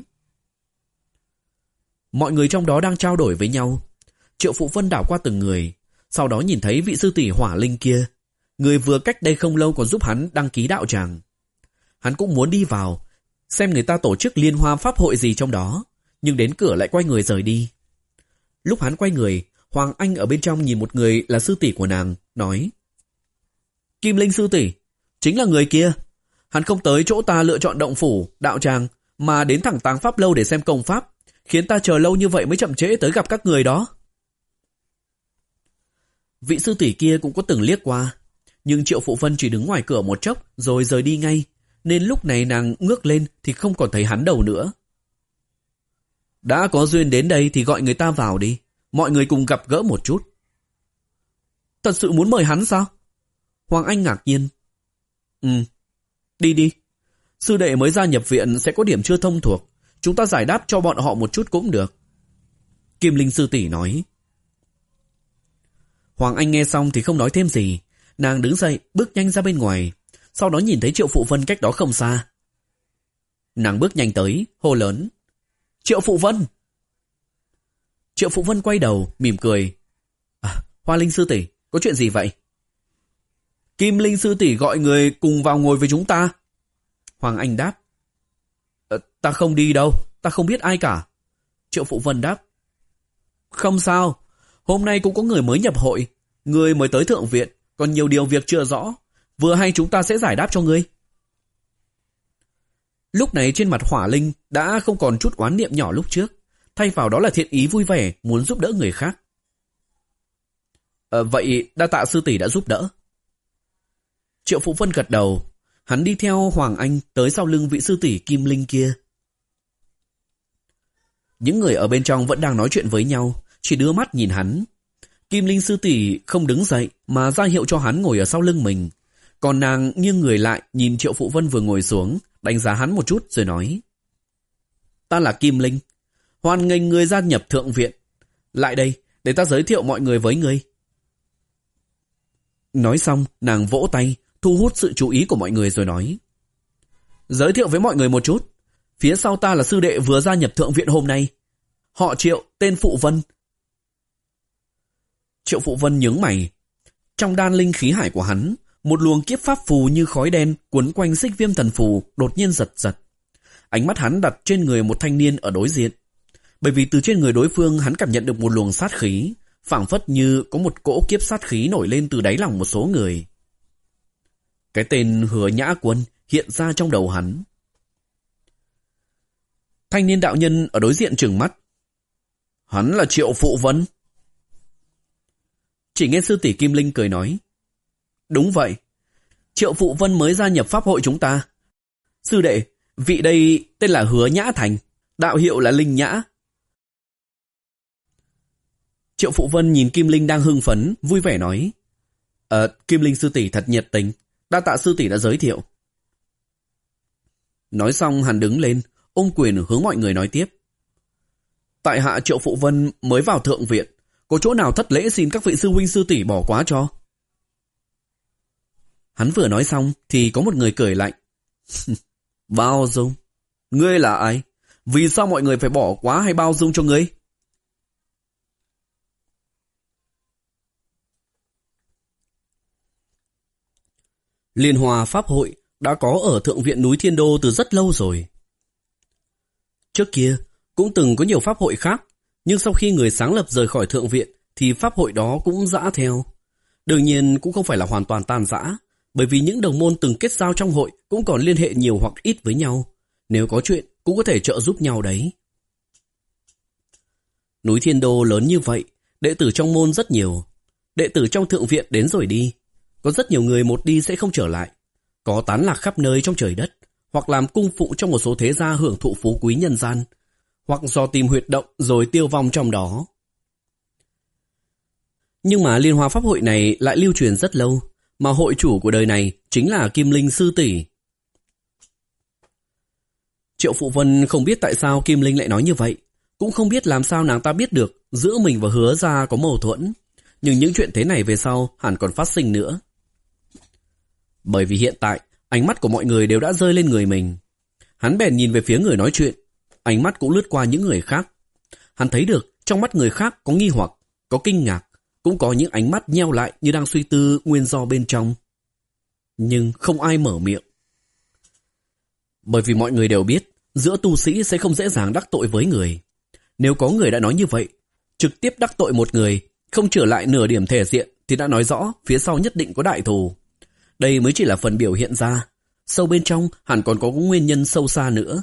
Mọi người trong đó đang trao đổi với nhau. Triệu Phụ Vân đảo qua từng người, sau đó nhìn thấy vị sư tỷ Hỏa Linh kia, người vừa cách đây không lâu còn giúp hắn đăng ký đạo tràng. Hắn cũng muốn đi vào, xem người ta tổ chức liên hoa pháp hội gì trong đó, nhưng đến cửa lại quay người rời đi. Lúc hắn quay người, Hoàng Anh ở bên trong nhìn một người là sư tỷ của nàng, nói: Kim Linh sư tỷ, chính là người kia. Hắn không tới chỗ ta lựa chọn động phủ, đạo tràng, mà đến thẳng Táng Pháp Lâu để xem công pháp, khiến ta chờ lâu như vậy mới chậm trễ tới gặp các người đó. Vị sư tỷ kia cũng có từng liếc qua, nhưng Triệu Phụ Vân chỉ đứng ngoài cửa một chốc rồi rời đi ngay, nên lúc này nàng ngước lên thì không còn thấy hắn đâu nữa. Đã có duyên đến đây thì gọi người ta vào đi, mọi người cùng gặp gỡ một chút. Thật sự muốn mời hắn sao? Hoàng Anh ngạc nhiên. Ừ, đi đi. Sư đệ mới gia nhập viện sẽ có điểm chưa thông thuộc, chúng ta giải đáp cho bọn họ một chút cũng được. Kim Linh sư tỷ nói. Hoàng Anh nghe xong thì không nói thêm gì. Nàng đứng dậy bước nhanh ra bên ngoài, sau đó nhìn thấy Triệu Phụ Vân cách đó không xa. Nàng bước nhanh tới, hô lớn. Triệu Phụ Vân! Triệu Phụ Vân quay đầu, mỉm cười. À, Hoa Linh sư tỷ, có chuyện gì vậy? Kim Linh sư tỷ gọi người cùng vào ngồi với chúng ta. Hoàng Anh đáp. À, ta không đi đâu, ta không biết ai cả. Triệu Phụ Vân đáp. Không sao, hôm nay cũng có người mới nhập hội, người mới tới thượng viện, còn nhiều điều việc chưa rõ, vừa hay chúng ta sẽ giải đáp cho ngươi. Lúc này trên mặt Hỏa Linh đã không còn chút oán niệm nhỏ lúc trước, thay vào đó là thiện ý vui vẻ muốn giúp đỡ người khác. À, vậy đa tạ sư tỷ đã giúp đỡ. Triệu Phụ Vân gật đầu, hắn đi theo Hoàng Anh tới sau lưng vị sư tỷ Kim Linh kia. Những người ở bên trong vẫn đang nói chuyện với nhau, chỉ đưa mắt nhìn hắn. Kim Linh sư tỷ không đứng dậy mà ra hiệu cho hắn ngồi ở sau lưng mình, còn nàng nghiêng người lại nhìn Triệu Phụ Vân vừa ngồi xuống, đánh giá hắn một chút rồi nói. Ta là Kim Linh, hoan nghênh ngươi gia nhập thượng viện. Lại đây, để ta giới thiệu mọi người với ngươi. Nói xong, nàng vỗ tay, thu hút sự chú ý của mọi người rồi nói. Giới thiệu với mọi người một chút. Phía sau ta là sư đệ vừa gia nhập thượng viện hôm nay. Họ Triệu, tên Phụ Vân. Triệu Phụ Vân nhướng mày. Trong đan linh khí hải của hắn, một luồng kiếp pháp phù như khói đen quấn quanh xích viêm thần phù đột nhiên giật giật. Ánh mắt hắn đặt trên người một thanh niên ở đối diện. Bởi vì từ trên người đối phương hắn cảm nhận được một luồng sát khí, phảng phất như có một cỗ kiếp sát khí nổi lên từ đáy lòng một số người. Cái tên Hứa Nhã Quân hiện ra trong đầu hắn. Thanh niên đạo nhân ở đối diện trừng mắt. Hắn là Triệu Phụ Vân. Chỉ nghe sư tỷ Kim Linh cười nói. Đúng vậy, Triệu Phụ Vân mới gia nhập pháp hội chúng ta. Sư đệ, vị đây tên là Hứa Nhã Thành, đạo hiệu là Linh Nhã. Triệu Phụ Vân nhìn Kim Linh đang hưng phấn, vui vẻ nói. Ờ, Kim Linh sư tỷ thật nhiệt tình, đa tạ sư tỷ đã giới thiệu. Nói xong hắn đứng lên, ôm quyền hướng mọi người nói tiếp. Tại hạ Triệu Phụ Vân mới vào thượng viện, có chỗ nào thất lễ xin các vị sư huynh sư tỷ bỏ quá cho. Hắn vừa nói xong thì có một người cười lạnh. Bao dung? Ngươi là ai? Vì sao mọi người phải bỏ quá hay bao dung cho ngươi? Liên Hoa Pháp Hội đã có ở thượng viện núi Thiên Đô từ rất lâu rồi. Trước kia cũng từng có nhiều pháp hội khác, nhưng sau khi người sáng lập rời khỏi thượng viện thì pháp hội đó cũng dã theo. Đương nhiên cũng không phải là hoàn toàn tan rã, bởi vì những đồng môn từng kết giao trong hội cũng còn liên hệ nhiều hoặc ít với nhau. Nếu có chuyện cũng có thể trợ giúp nhau đấy. Núi Thiên Đô lớn như vậy, đệ tử trong môn rất nhiều. Đệ tử trong thượng viện đến rồi đi. Có rất nhiều người một đi sẽ không trở lại. Có tán lạc khắp nơi trong trời đất, hoặc làm cung phụ trong một số thế gia hưởng thụ phú quý nhân gian, hoặc do tìm huyệt động rồi tiêu vong trong đó. Nhưng mà Liên Hoa Pháp Hội này lại lưu truyền rất lâu, mà hội chủ của đời này chính là Kim Linh sư tỷ. Triệu Phụ Vân không biết tại sao Kim Linh lại nói như vậy, cũng không biết làm sao nàng ta biết được giữa mình và Hứa gia có mâu thuẫn, nhưng những chuyện thế này về sau hẳn còn phát sinh nữa. Bởi vì hiện tại ánh mắt của mọi người đều đã rơi lên người mình. Hắn bèn nhìn về phía người nói chuyện, ánh mắt cũng lướt qua những người khác. Hắn thấy được trong mắt người khác có nghi hoặc, có kinh ngạc, cũng có những ánh mắt nheo lại như đang suy tư nguyên do bên trong. Nhưng không ai mở miệng. Bởi vì mọi người đều biết giữa tu sĩ sẽ không dễ dàng đắc tội với người. Nếu có người đã nói như vậy, trực tiếp đắc tội một người, không trở lại nửa điểm thể diện thì đã nói rõ phía sau nhất định có đại thù. Đây mới chỉ là phần biểu hiện ra. Sâu bên trong hẳn còn có nguyên nhân sâu xa nữa.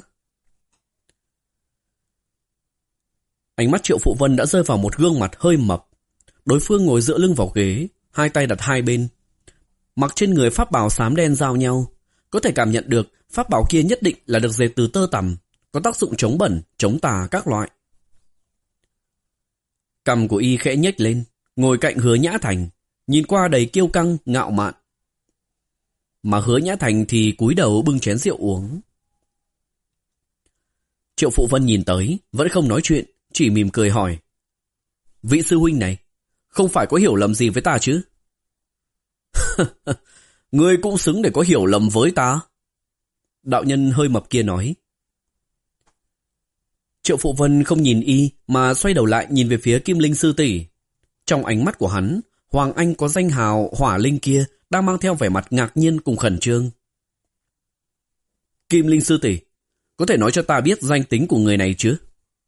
Ánh mắt Triệu Phụ Vân đã rơi vào một gương mặt hơi mập. Đối phương ngồi dựa lưng vào ghế, hai tay đặt hai bên. Mặc trên người pháp bào xám đen giao nhau. Có thể cảm nhận được pháp bào kia nhất định là được dệt từ tơ tằm, có tác dụng chống bẩn, chống tà các loại. Cằm của y khẽ nhếch lên, ngồi cạnh Hứa Nhã Thành, nhìn qua đầy kiêu căng, ngạo mạn. Mà Hứa Nhã Thành thì cúi đầu bưng chén rượu uống. Triệu Phụ Vân nhìn tới, vẫn không nói chuyện, chỉ mỉm cười hỏi. Vị sư huynh này, không phải có hiểu lầm gì với ta chứ? Ngươi cũng xứng để có hiểu lầm với ta. Đạo nhân hơi mập kia nói. Triệu Phụ Vân không nhìn y mà xoay đầu lại nhìn về phía Kim Linh sư tỷ. Trong ánh mắt của hắn, Hoàng Anh có danh hào Hỏa Linh kia đang mang theo vẻ mặt ngạc nhiên cùng khẩn trương. Kim Linh sư tỷ, có thể nói cho ta biết danh tính của người này chứ?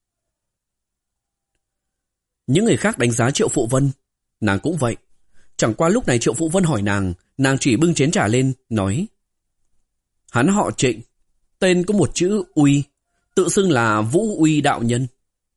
Những người khác đánh giá Triệu Phụ Vân, nàng cũng vậy. Chẳng qua lúc này Triệu Phụ Vân hỏi nàng, nàng chỉ bưng chén trà lên, nói. Hắn họ Trịnh, tên có một chữ Uy, tự xưng là Vũ Uy đạo nhân.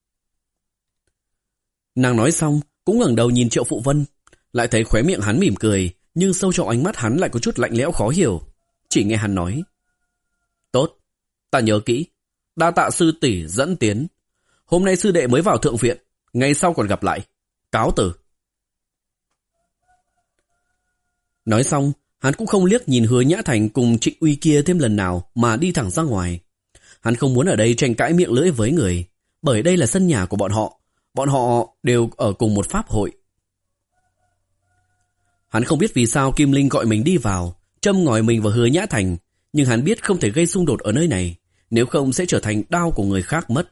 Nàng nói xong, cũng ngẩng đầu nhìn Triệu Phụ Vân, lại thấy khóe miệng hắn mỉm cười, nhưng sâu trong ánh mắt hắn lại có chút lạnh lẽo khó hiểu. Chỉ nghe hắn nói. Tốt, ta nhớ kỹ, đa tạ sư tỷ dẫn tiến. Hôm nay sư đệ mới vào thượng viện, ngày sau còn gặp lại. Cáo từ. Nói xong, hắn cũng không liếc nhìn Hứa Nhã Thành cùng Trịnh Uy kia thêm lần nào mà đi thẳng ra ngoài. Hắn không muốn ở đây tranh cãi miệng lưỡi với người, bởi đây là sân nhà của bọn họ. Bọn họ đều ở cùng một pháp hội. Hắn không biết vì sao Kim Linh gọi mình đi vào, châm ngòi mình vào Hứa Nhã Thành, nhưng hắn biết không thể gây xung đột ở nơi này, nếu không sẽ trở thành đao của người khác mất.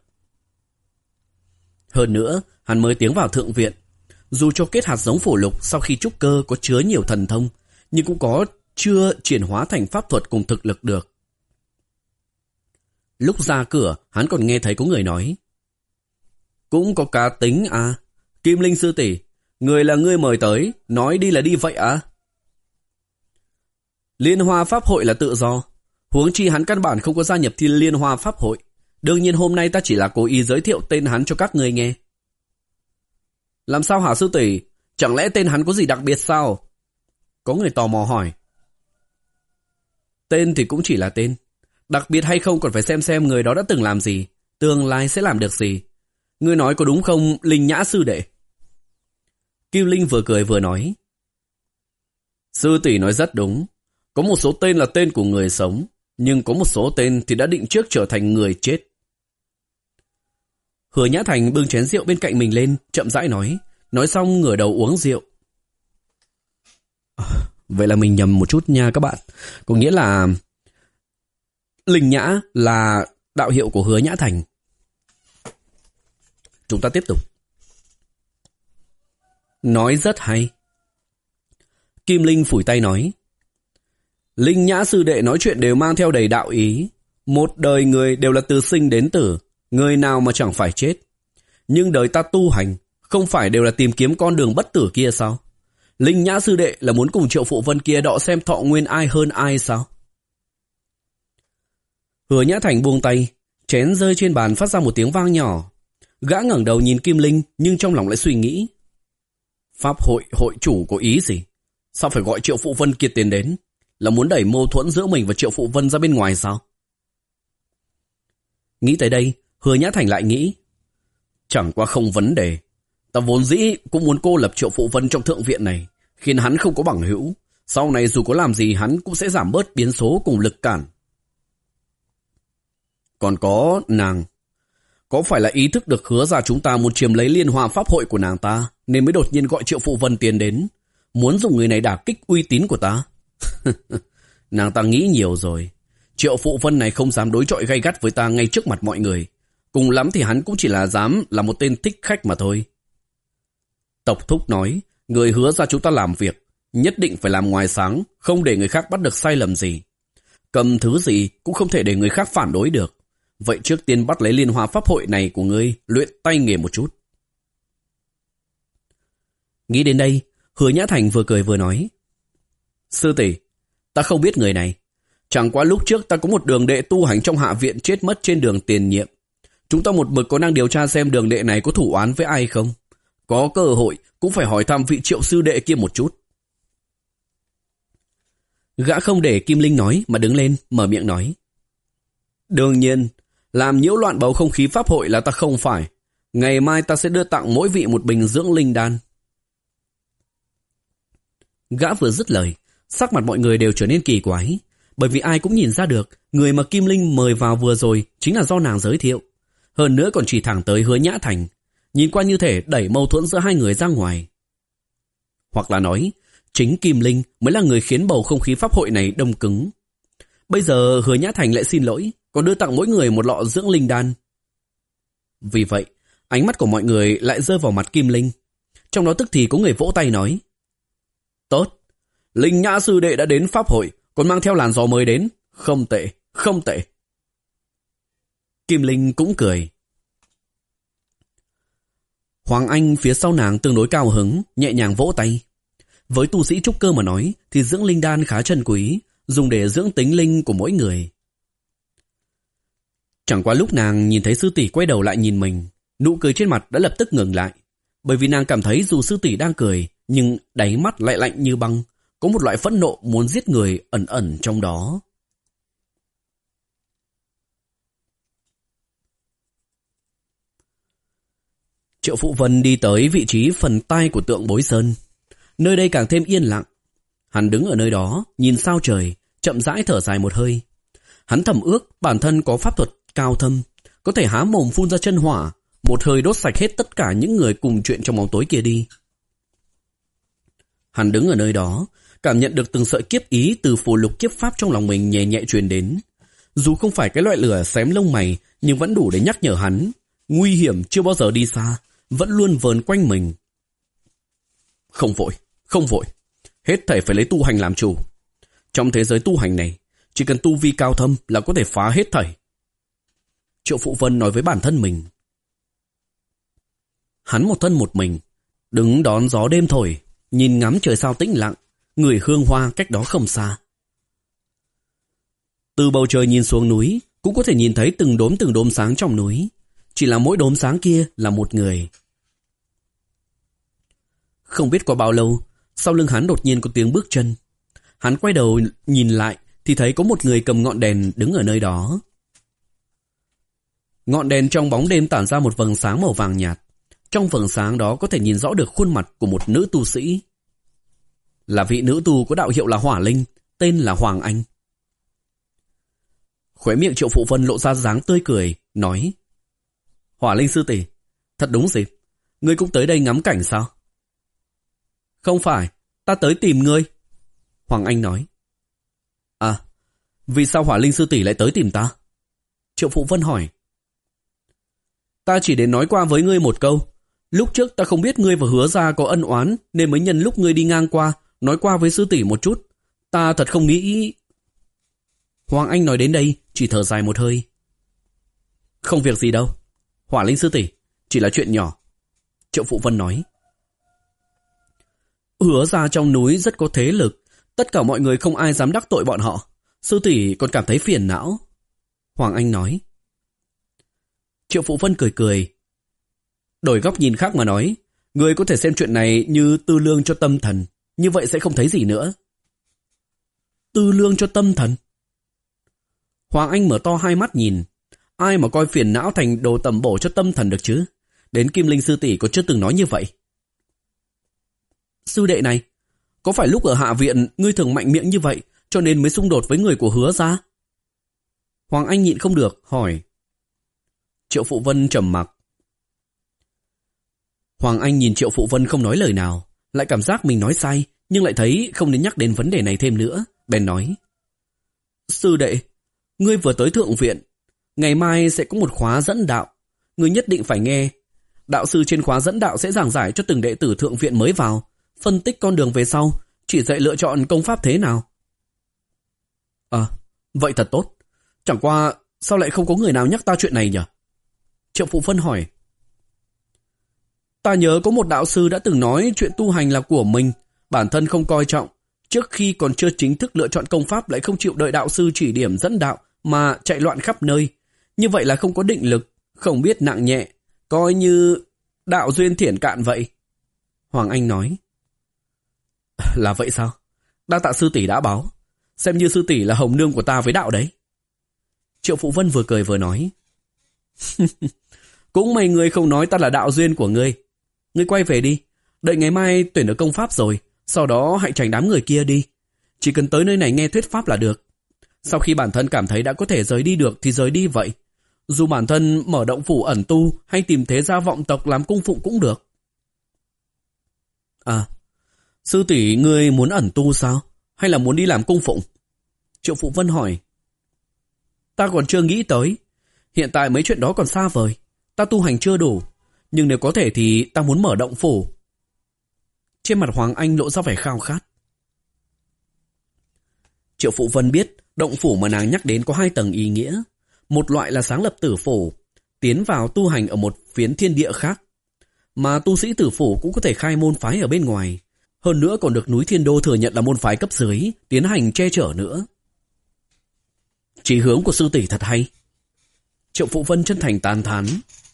Hơn nữa, hắn mới tiến vào thượng viện. Dù cho kết hạt giống phổ lục sau khi trúc cơ có chứa nhiều thần thông, nhưng cũng có chưa chuyển hóa thành pháp thuật cùng thực lực được. Lúc ra cửa, hắn còn nghe thấy có người nói. Cũng có cá tính à? Kim Linh sư tỷ, người là ngươi mời tới, nói đi là đi vậy à? Liên Hoa Pháp hội là tự do, huống chi hắn căn bản không có gia nhập thi Liên Hoa Pháp hội. Đương nhiên hôm nay ta chỉ là cố ý giới thiệu tên hắn cho các người nghe. Làm sao hả sư tỷ? Chẳng lẽ tên hắn có gì đặc biệt sao? Có người tò mò hỏi. Tên thì cũng chỉ là tên. Đặc biệt hay không còn phải xem xem người đó đã từng làm gì, tương lai sẽ làm được gì. Ngươi nói có đúng không, Linh Nhã sư đệ? Kim Linh vừa cười vừa nói. Sư tỷ nói rất đúng. Có một số tên là tên của người sống, nhưng có một số tên thì đã định trước trở thành người chết. Hứa Nhã Thành bưng chén rượu bên cạnh mình lên, chậm rãi nói. Nói xong ngửa đầu uống rượu. À, vậy là mình nhầm một chút nha các bạn. Có nghĩa là Linh Nhã là đạo hiệu của Hứa Nhã Thành. Chúng ta tiếp tục. Nói rất hay. Kim Linh phủi tay nói. Linh Nhã sư đệ nói chuyện đều mang theo đầy đạo ý. Một đời người đều là từ sinh đến tử, người nào mà chẳng phải chết. Nhưng đời ta tu hành không phải đều là tìm kiếm con đường bất tử kia sao? Linh Nhã sư đệ là muốn cùng Triệu Phụ Vân kia đọ xem thọ nguyên ai hơn ai sao? Hứa Nhã Thành buông tay, chén rơi trên bàn phát ra một tiếng vang nhỏ. Gã ngẩng đầu nhìn Kim Linh, nhưng trong lòng lại suy nghĩ. Pháp hội hội chủ có ý gì? Sao phải gọi Triệu Phụ Vân kia tiền đến? Là muốn đẩy mâu thuẫn giữa mình và Triệu Phụ Vân ra bên ngoài sao? Nghĩ tới đây, Hứa Nhã Thành lại nghĩ. Chẳng qua không vấn đề. Ta vốn dĩ cũng muốn cô lập Triệu Phụ Vân trong thượng viện này, khiến hắn không có bằng hữu. Sau này dù có làm gì hắn cũng sẽ giảm bớt biến số cùng lực cản. Còn có nàng. Có phải là ý thức được Hứa ra chúng ta muốn chiếm lấy Liên Hoa Pháp hội của nàng ta, nên mới đột nhiên gọi Triệu Phụ Vân tiến đến, muốn dùng người này đả kích uy tín của ta? Nàng ta nghĩ nhiều rồi. Triệu Phụ Vân này không dám đối chọi gay gắt với ta ngay trước mặt mọi người. Cùng lắm thì hắn cũng chỉ là dám là một tên thích khách mà thôi. Tộc Thúc nói, người Hứa ra chúng ta làm việc, nhất định phải làm ngoài sáng, không để người khác bắt được sai lầm gì. Cầm thứ gì cũng không thể để người khác phản đối được. Vậy trước tiên bắt lấy Liên Hoa Pháp hội này của ngươi, luyện tay nghề một chút. Nghĩ đến đây, Hứa Nhã Thành vừa cười vừa nói. Sư tỷ, Ta không biết người này. Chẳng qua lúc trước ta có một đường đệ tu hành trong hạ viện chết mất trên đường tiền nhiệm. Chúng ta một mực có đang điều tra xem đường đệ này có thủ oán với ai không. Có cơ hội cũng phải hỏi thăm vị Triệu sư đệ kia một chút. Gã không để Kim Linh nói mà đứng lên, mở miệng nói. Đương nhiên, làm nhiễu loạn bầu không khí pháp hội là ta không phải. Ngày mai ta sẽ đưa tặng mỗi vị một bình dưỡng linh đan. Gã vừa dứt lời, sắc mặt mọi người đều trở nên kỳ quái, bởi vì ai cũng nhìn ra được người mà Kim Linh mời vào vừa rồi chính là do nàng giới thiệu. Hơn nữa còn chỉ thẳng tới Hứa Nhã Thành, nhìn qua như thể đẩy mâu thuẫn giữa hai người ra ngoài. Hoặc là nói, chính Kim Linh mới là người khiến bầu không khí pháp hội này đông cứng. Bây giờ Hứa Nhã Thành lại xin lỗi, còn đưa tặng mỗi người một lọ dưỡng linh đan. Vì vậy, ánh mắt của mọi người lại rơi vào mặt Kim Linh. Trong đó tức thì có người vỗ tay nói. Tốt, Linh Nhã sư đệ đã đến pháp hội, còn mang theo làn gió mới đến. Không tệ, không tệ. Kim Linh cũng cười. Hoàng Anh phía sau nàng tương đối cao hứng, nhẹ nhàng vỗ tay. Với tu sĩ trúc cơ mà nói thì dưỡng linh đan khá trân quý, dùng để dưỡng tính linh của mỗi người. Chẳng qua lúc nàng nhìn thấy sư tỷ quay đầu lại nhìn mình, nụ cười trên mặt đã lập tức ngừng lại, bởi vì nàng cảm thấy dù sư tỷ đang cười, nhưng đáy mắt lại lạnh như băng, có một loại phẫn nộ muốn giết người ẩn ẩn trong đó. Triệu Phụ Vân đi tới vị trí phần tai của tượng Bối Sơn. Nơi đây càng thêm yên lặng. Hắn đứng ở nơi đó, nhìn sao trời, chậm rãi thở dài một hơi. Hắn thầm ước bản thân có pháp thuật cao thâm, có thể há mồm phun ra chân hỏa, một hơi đốt sạch hết tất cả những người cùng chuyện trong bóng tối kia đi. Hắn đứng ở nơi đó, cảm nhận được từng sợi kiếp ý từ phù lục kiếp pháp trong lòng mình nhẹ nhẹ truyền đến. Dù không phải cái loại lửa xém lông mày, nhưng vẫn đủ để nhắc nhở hắn, nguy hiểm chưa bao giờ đi xa, vẫn luôn vờn quanh mình. Không vội, không vội, hết thảy phải lấy tu hành làm chủ. Trong thế giới tu hành này, chỉ cần tu vi cao thâm là có thể phá hết thảy. Triệu Phụ Vân nói với bản thân mình. Hắn một thân một mình, đứng đón gió đêm thổi, nhìn ngắm trời sao tĩnh lặng, ngửi hương hoa cách đó không xa. Từ bầu trời nhìn xuống núi, cũng có thể nhìn thấy từng đốm từng đốm sáng trong núi. Chỉ là mỗi đốm sáng kia là một người. Không biết qua bao lâu, sau lưng hắn đột nhiên có tiếng bước chân. Hắn quay đầu nhìn lại thì thấy có một người cầm ngọn đèn đứng ở nơi đó. Ngọn đèn trong bóng đêm tản ra một vầng sáng màu vàng nhạt. Trong vầng sáng đó có thể nhìn rõ được khuôn mặt của một nữ tu sĩ. Là vị nữ tu có đạo hiệu là Hỏa Linh, tên là Hoàng Anh. Khóe miệng Triệu Phụ Vân lộ ra dáng tươi cười, nói: Hỏa Linh sư tỷ, thật đúng dịp, ngươi cũng tới đây ngắm cảnh sao? Không phải, ta tới tìm ngươi. Hoàng Anh nói. À, vì sao Hỏa Linh sư tỷ lại tới tìm ta? Triệu Phụ Vân hỏi. Ta chỉ đến nói qua với ngươi một câu. Lúc trước ta không biết ngươi và Hứa gia có ân oán, nên mới nhân lúc ngươi đi ngang qua, nói qua với sư tỷ một chút. Ta thật không nghĩ... Hoàng Anh nói đến đây, chỉ thở dài một hơi. Không việc gì đâu, Hỏa Linh sư tỷ, chỉ là chuyện nhỏ. Triệu Phụ Vân nói. Hứa gia trong núi rất có thế lực, tất cả mọi người không ai dám đắc tội bọn họ. Sư tỷ còn cảm thấy phiền não. Hoàng Anh nói. Triệu Phụ Vân cười cười. Đổi góc nhìn khác mà nói, người có thể xem chuyện này như tư lương cho tâm thần, như vậy sẽ không thấy gì nữa. Tư lương cho tâm thần? Hoàng Anh mở to hai mắt nhìn. Ai mà coi phiền não thành đồ tầm bổ cho tâm thần được chứ? Đến Kim Linh sư tỷ có chưa từng nói như vậy. Sư đệ này, có phải lúc ở hạ viện ngươi thường mạnh miệng như vậy, cho nên mới xung đột với người của Hứa gia? Hoàng Anh nhịn không được, hỏi. Triệu Phụ Vân trầm mặc. Hoàng Anh nhìn Triệu Phụ Vân không nói lời nào, lại cảm giác mình nói sai, nhưng lại thấy không nên nhắc đến vấn đề này thêm nữa, bèn nói. Sư đệ, ngươi vừa tới thượng viện, ngày mai sẽ có một khóa dẫn đạo, ngươi nhất định phải nghe. Đạo sư trên khóa dẫn đạo sẽ giảng giải cho từng đệ tử thượng viện mới vào, phân tích con đường về sau, chỉ dạy lựa chọn công pháp thế nào. À, vậy thật tốt. Chẳng qua, sao lại không có người nào nhắc ta chuyện này nhỉ? Triệu Phụ Vân hỏi. Ta nhớ có một đạo sư đã từng nói chuyện tu hành là của mình, bản thân không coi trọng, trước khi còn chưa chính thức lựa chọn công pháp lại không chịu đợi đạo sư chỉ điểm dẫn đạo mà chạy loạn khắp nơi. Như vậy là không có định lực, không biết nặng nhẹ, coi như đạo duyên thiển cạn vậy. Hoàng Anh nói. Là vậy sao? Đa tạ sư tỷ đã báo. Xem như sư tỷ là hồng nương của ta với đạo đấy. Triệu Phụ Vân vừa cười vừa nói. Cũng may ngươi không nói ta là đạo duyên của ngươi. Ngươi quay về đi. Đợi ngày mai tuyển được công pháp rồi, sau đó hãy tránh đám người kia đi. Chỉ cần tới nơi này nghe thuyết pháp là được. Sau khi bản thân cảm thấy đã có thể rời đi được thì rời đi vậy. Dù bản thân mở động phủ ẩn tu hay tìm thế gia vọng tộc làm cung phụng cũng được. À, sư tỷ ngươi muốn ẩn tu sao? Hay là muốn đi làm cung phụng? Triệu Phụ Vân hỏi. Ta còn chưa nghĩ tới. Hiện tại mấy chuyện đó còn xa vời. Ta tu hành chưa đủ. Nhưng nếu có thể thì ta muốn mở động phủ. Trên mặt Hoàng Anh lộ ra vẻ khao khát. Triệu Phụ Vân biết động phủ mà nàng nhắc đến có hai tầng ý nghĩa. Một loại là sáng lập tử phủ, tiến vào tu hành ở một phiến thiên địa khác. Mà tu sĩ tử phủ cũng có thể khai môn phái ở bên ngoài. Hơn nữa còn được núi Thiên Đô thừa nhận là môn phái cấp dưới, tiến hành che chở nữa. Chí hướng của sư tỷ thật hay. Triệu Phụ Vân chân thành tán thán.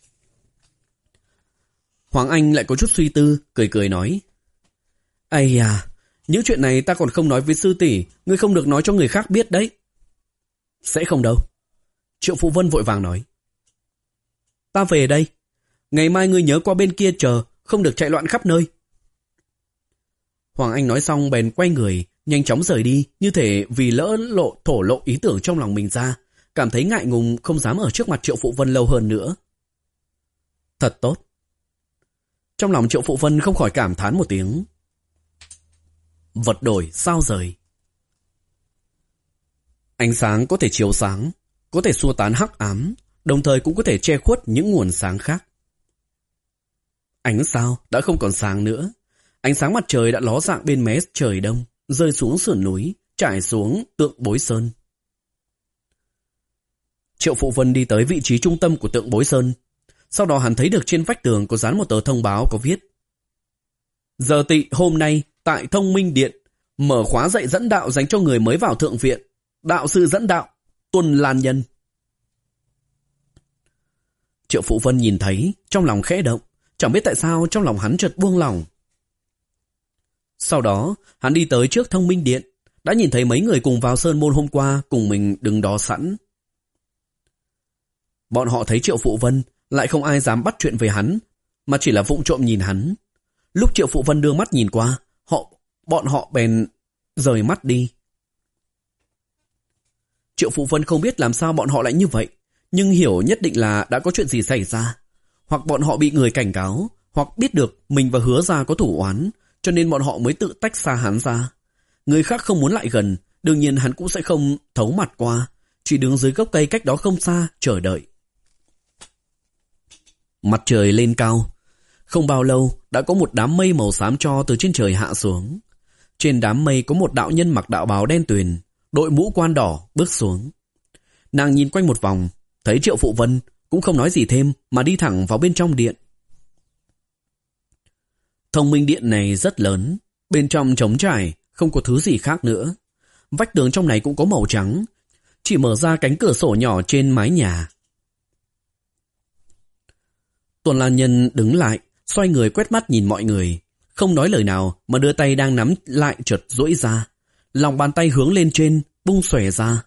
Hoàng Anh lại có chút suy tư, cười cười nói. Ây à, những chuyện này ta còn không nói với sư tỷ, ngươi không được nói cho người khác biết đấy. Sẽ không đâu. Triệu Phụ Vân vội vàng nói. Ta về đây. Ngày mai ngươi nhớ qua bên kia chờ, không được chạy loạn khắp nơi. Hoàng Anh nói xong bèn quay người, nhanh chóng rời đi, như thể vì lỡ lộ thổ lộ ý tưởng trong lòng mình ra, cảm thấy ngại ngùng không dám ở trước mặt Triệu Phụ Vân lâu hơn nữa. Thật tốt. Trong lòng Triệu Phụ Vân không khỏi cảm thán một tiếng. Vật đổi sao rời. Ánh sáng có thể chiếu sáng, có thể xua tán hắc ám, đồng thời cũng có thể che khuất những nguồn sáng khác. Ánh sao đã không còn sáng nữa. Ánh sáng mặt trời đã ló dạng bên mé trời đông, rơi xuống sườn núi, trải xuống tượng Bối Sơn. Triệu Phụ Vân đi tới vị trí trung tâm của tượng Bối Sơn. Sau đó hắn thấy được trên vách tường có dán một tờ thông báo có viết: Giờ tỵ hôm nay tại Thông Minh Điện mở khóa dạy dẫn đạo dành cho người mới vào thượng viện. Đạo sư dẫn đạo Tuần Lan Nhân. Triệu Phụ Vân nhìn thấy, trong lòng khẽ động, chẳng biết tại sao trong lòng hắn chợt buông lỏng. Sau đó, hắn đi tới trước Thông Minh Điện, đã nhìn thấy mấy người cùng vào sơn môn hôm qua cùng mình đứng đó sẵn. Bọn họ thấy Triệu Phụ Vân, lại không ai dám bắt chuyện về hắn, mà chỉ là vụng trộm nhìn hắn. Lúc Triệu Phụ Vân đưa mắt nhìn qua, họ bọn họ bèn rời mắt đi. Triệu Phụ Vân không biết làm sao bọn họ lại như vậy, nhưng hiểu nhất định là đã có chuyện gì xảy ra. Hoặc bọn họ bị người cảnh cáo, hoặc biết được mình và Hứa gia có thủ oán, cho nên bọn họ mới tự tách xa hắn ra. Người khác không muốn lại gần, đương nhiên hắn cũng sẽ không thấu mặt qua, chỉ đứng dưới gốc cây cách đó không xa, chờ đợi. Mặt trời lên cao. Không bao lâu, đã có một đám mây màu xám tro từ trên trời hạ xuống. Trên đám mây có một đạo nhân mặc đạo bào đen tuyền, đội mũ quan đỏ, bước xuống. Nàng nhìn quanh một vòng, thấy Triệu Phụ Vân, cũng không nói gì thêm, mà đi thẳng vào bên trong điện. Thông Minh Điện này rất lớn, bên trong trống trải, không có thứ gì khác nữa. Vách tường trong này cũng có màu trắng, chỉ mở ra cánh cửa sổ nhỏ trên mái nhà. Tuần Lan Nhân đứng lại, xoay người quét mắt nhìn mọi người, không nói lời nào mà đưa tay đang nắm lại chợt duỗi ra, lòng bàn tay hướng lên trên, bung xòe ra.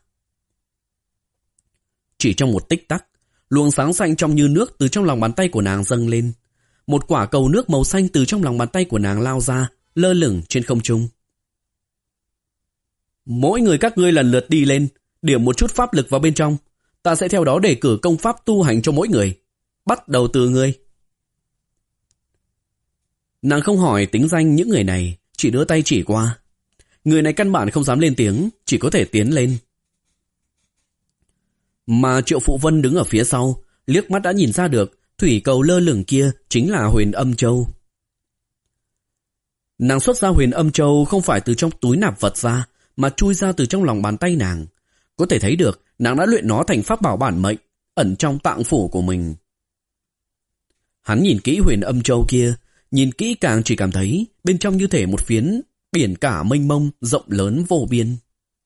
Chỉ trong một tích tắc, luồng sáng xanh trong như nước từ trong lòng bàn tay của nàng dâng lên. Một quả cầu nước màu xanh từ trong lòng bàn tay của nàng lao ra, lơ lửng trên không trung. Mỗi người các ngươi lần lượt đi lên, điểm một chút pháp lực vào bên trong. Ta sẽ theo đó đề cử công pháp tu hành cho mỗi người. Bắt đầu từ ngươi. Nàng không hỏi tính danh những người này, chỉ đưa tay chỉ qua. Người này căn bản không dám lên tiếng, chỉ có thể tiến lên. Mà Triệu Phụ Vân đứng ở phía sau, liếc mắt đã nhìn ra được thủy cầu lơ lửng kia chính là Huyền Âm Châu. Nàng xuất ra Huyền Âm Châu không phải từ trong túi nạp vật ra, mà chui ra từ trong lòng bàn tay nàng. Có thể thấy được nàng đã luyện nó thành pháp bảo bản mệnh, ẩn trong tạng phủ của mình. Hắn nhìn kỹ Huyền Âm Châu kia, nhìn kỹ càng chỉ cảm thấy bên trong như thể một phiến biển cả mênh mông, rộng lớn vô biên.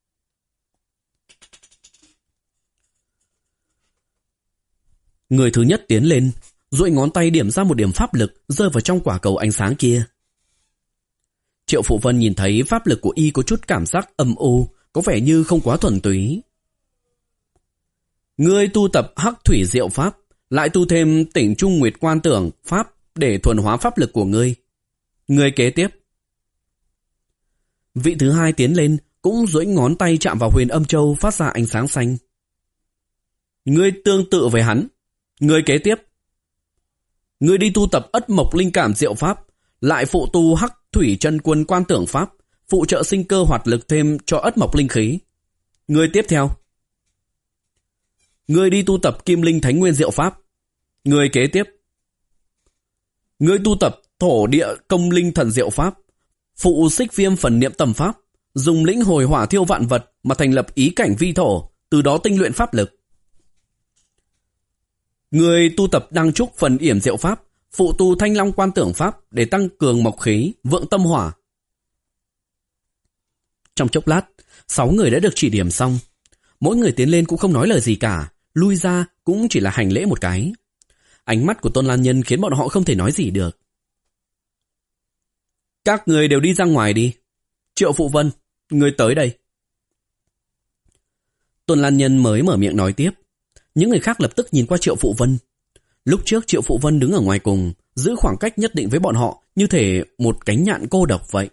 Người thứ nhất tiến lên, duỗi ngón tay điểm ra một điểm pháp lực rơi vào trong quả cầu ánh sáng kia. Triệu Phụ Vân nhìn thấy pháp lực của y có chút cảm giác âm u, có vẻ như không quá thuần túy. Ngươi tu tập Hắc Thủy Diệu Pháp, lại tu thêm Tỉnh Trung Nguyệt Quan Tưởng Pháp để thuần hóa pháp lực của ngươi. Ngươi kế tiếp. Vị thứ hai tiến lên, cũng duỗi ngón tay chạm vào Huyền Âm Châu phát ra ánh sáng xanh. Ngươi tương tự với hắn. Ngươi kế tiếp. Ngươi đi tu tập Ất Mộc Linh Cảm Diệu Pháp, lại phụ tu Hắc Thủy Chân Quân Quan Tưởng Pháp, phụ trợ sinh cơ hoạt lực thêm cho Ất Mộc Linh Khí. Ngươi tiếp theo. Ngươi đi tu tập Kim Linh Thánh Nguyên Diệu Pháp. Ngươi kế tiếp. Ngươi tu tập Thổ Địa Công Linh Thần Diệu Pháp, phụ Xích Viêm Phần Niệm Tầm Pháp, dùng lĩnh hồi hỏa thiêu vạn vật mà thành lập ý cảnh vi thổ, từ đó tinh luyện pháp lực. Ngươi tu tập Đăng Trúc Phần Yểm Diệu Pháp, phụ tu Thanh Long Quan Tưởng Pháp để tăng cường mộc khí, vượng tâm hỏa. Trong chốc lát, sáu người đã được chỉ điểm xong. Mỗi người tiến lên cũng không nói lời gì cả, lui ra cũng chỉ là hành lễ một cái. Ánh mắt của Tôn Lan Nhân khiến bọn họ không thể nói gì được. Các người đều đi ra ngoài đi. Triệu Phụ Vân, người tới đây. Tôn Lan Nhân mới mở miệng nói tiếp. Những người khác lập tức nhìn qua Triệu Phụ Vân. Lúc trước Triệu Phụ Vân đứng ở ngoài cùng, giữ khoảng cách nhất định với bọn họ, như thể một cánh nhạn cô độc vậy.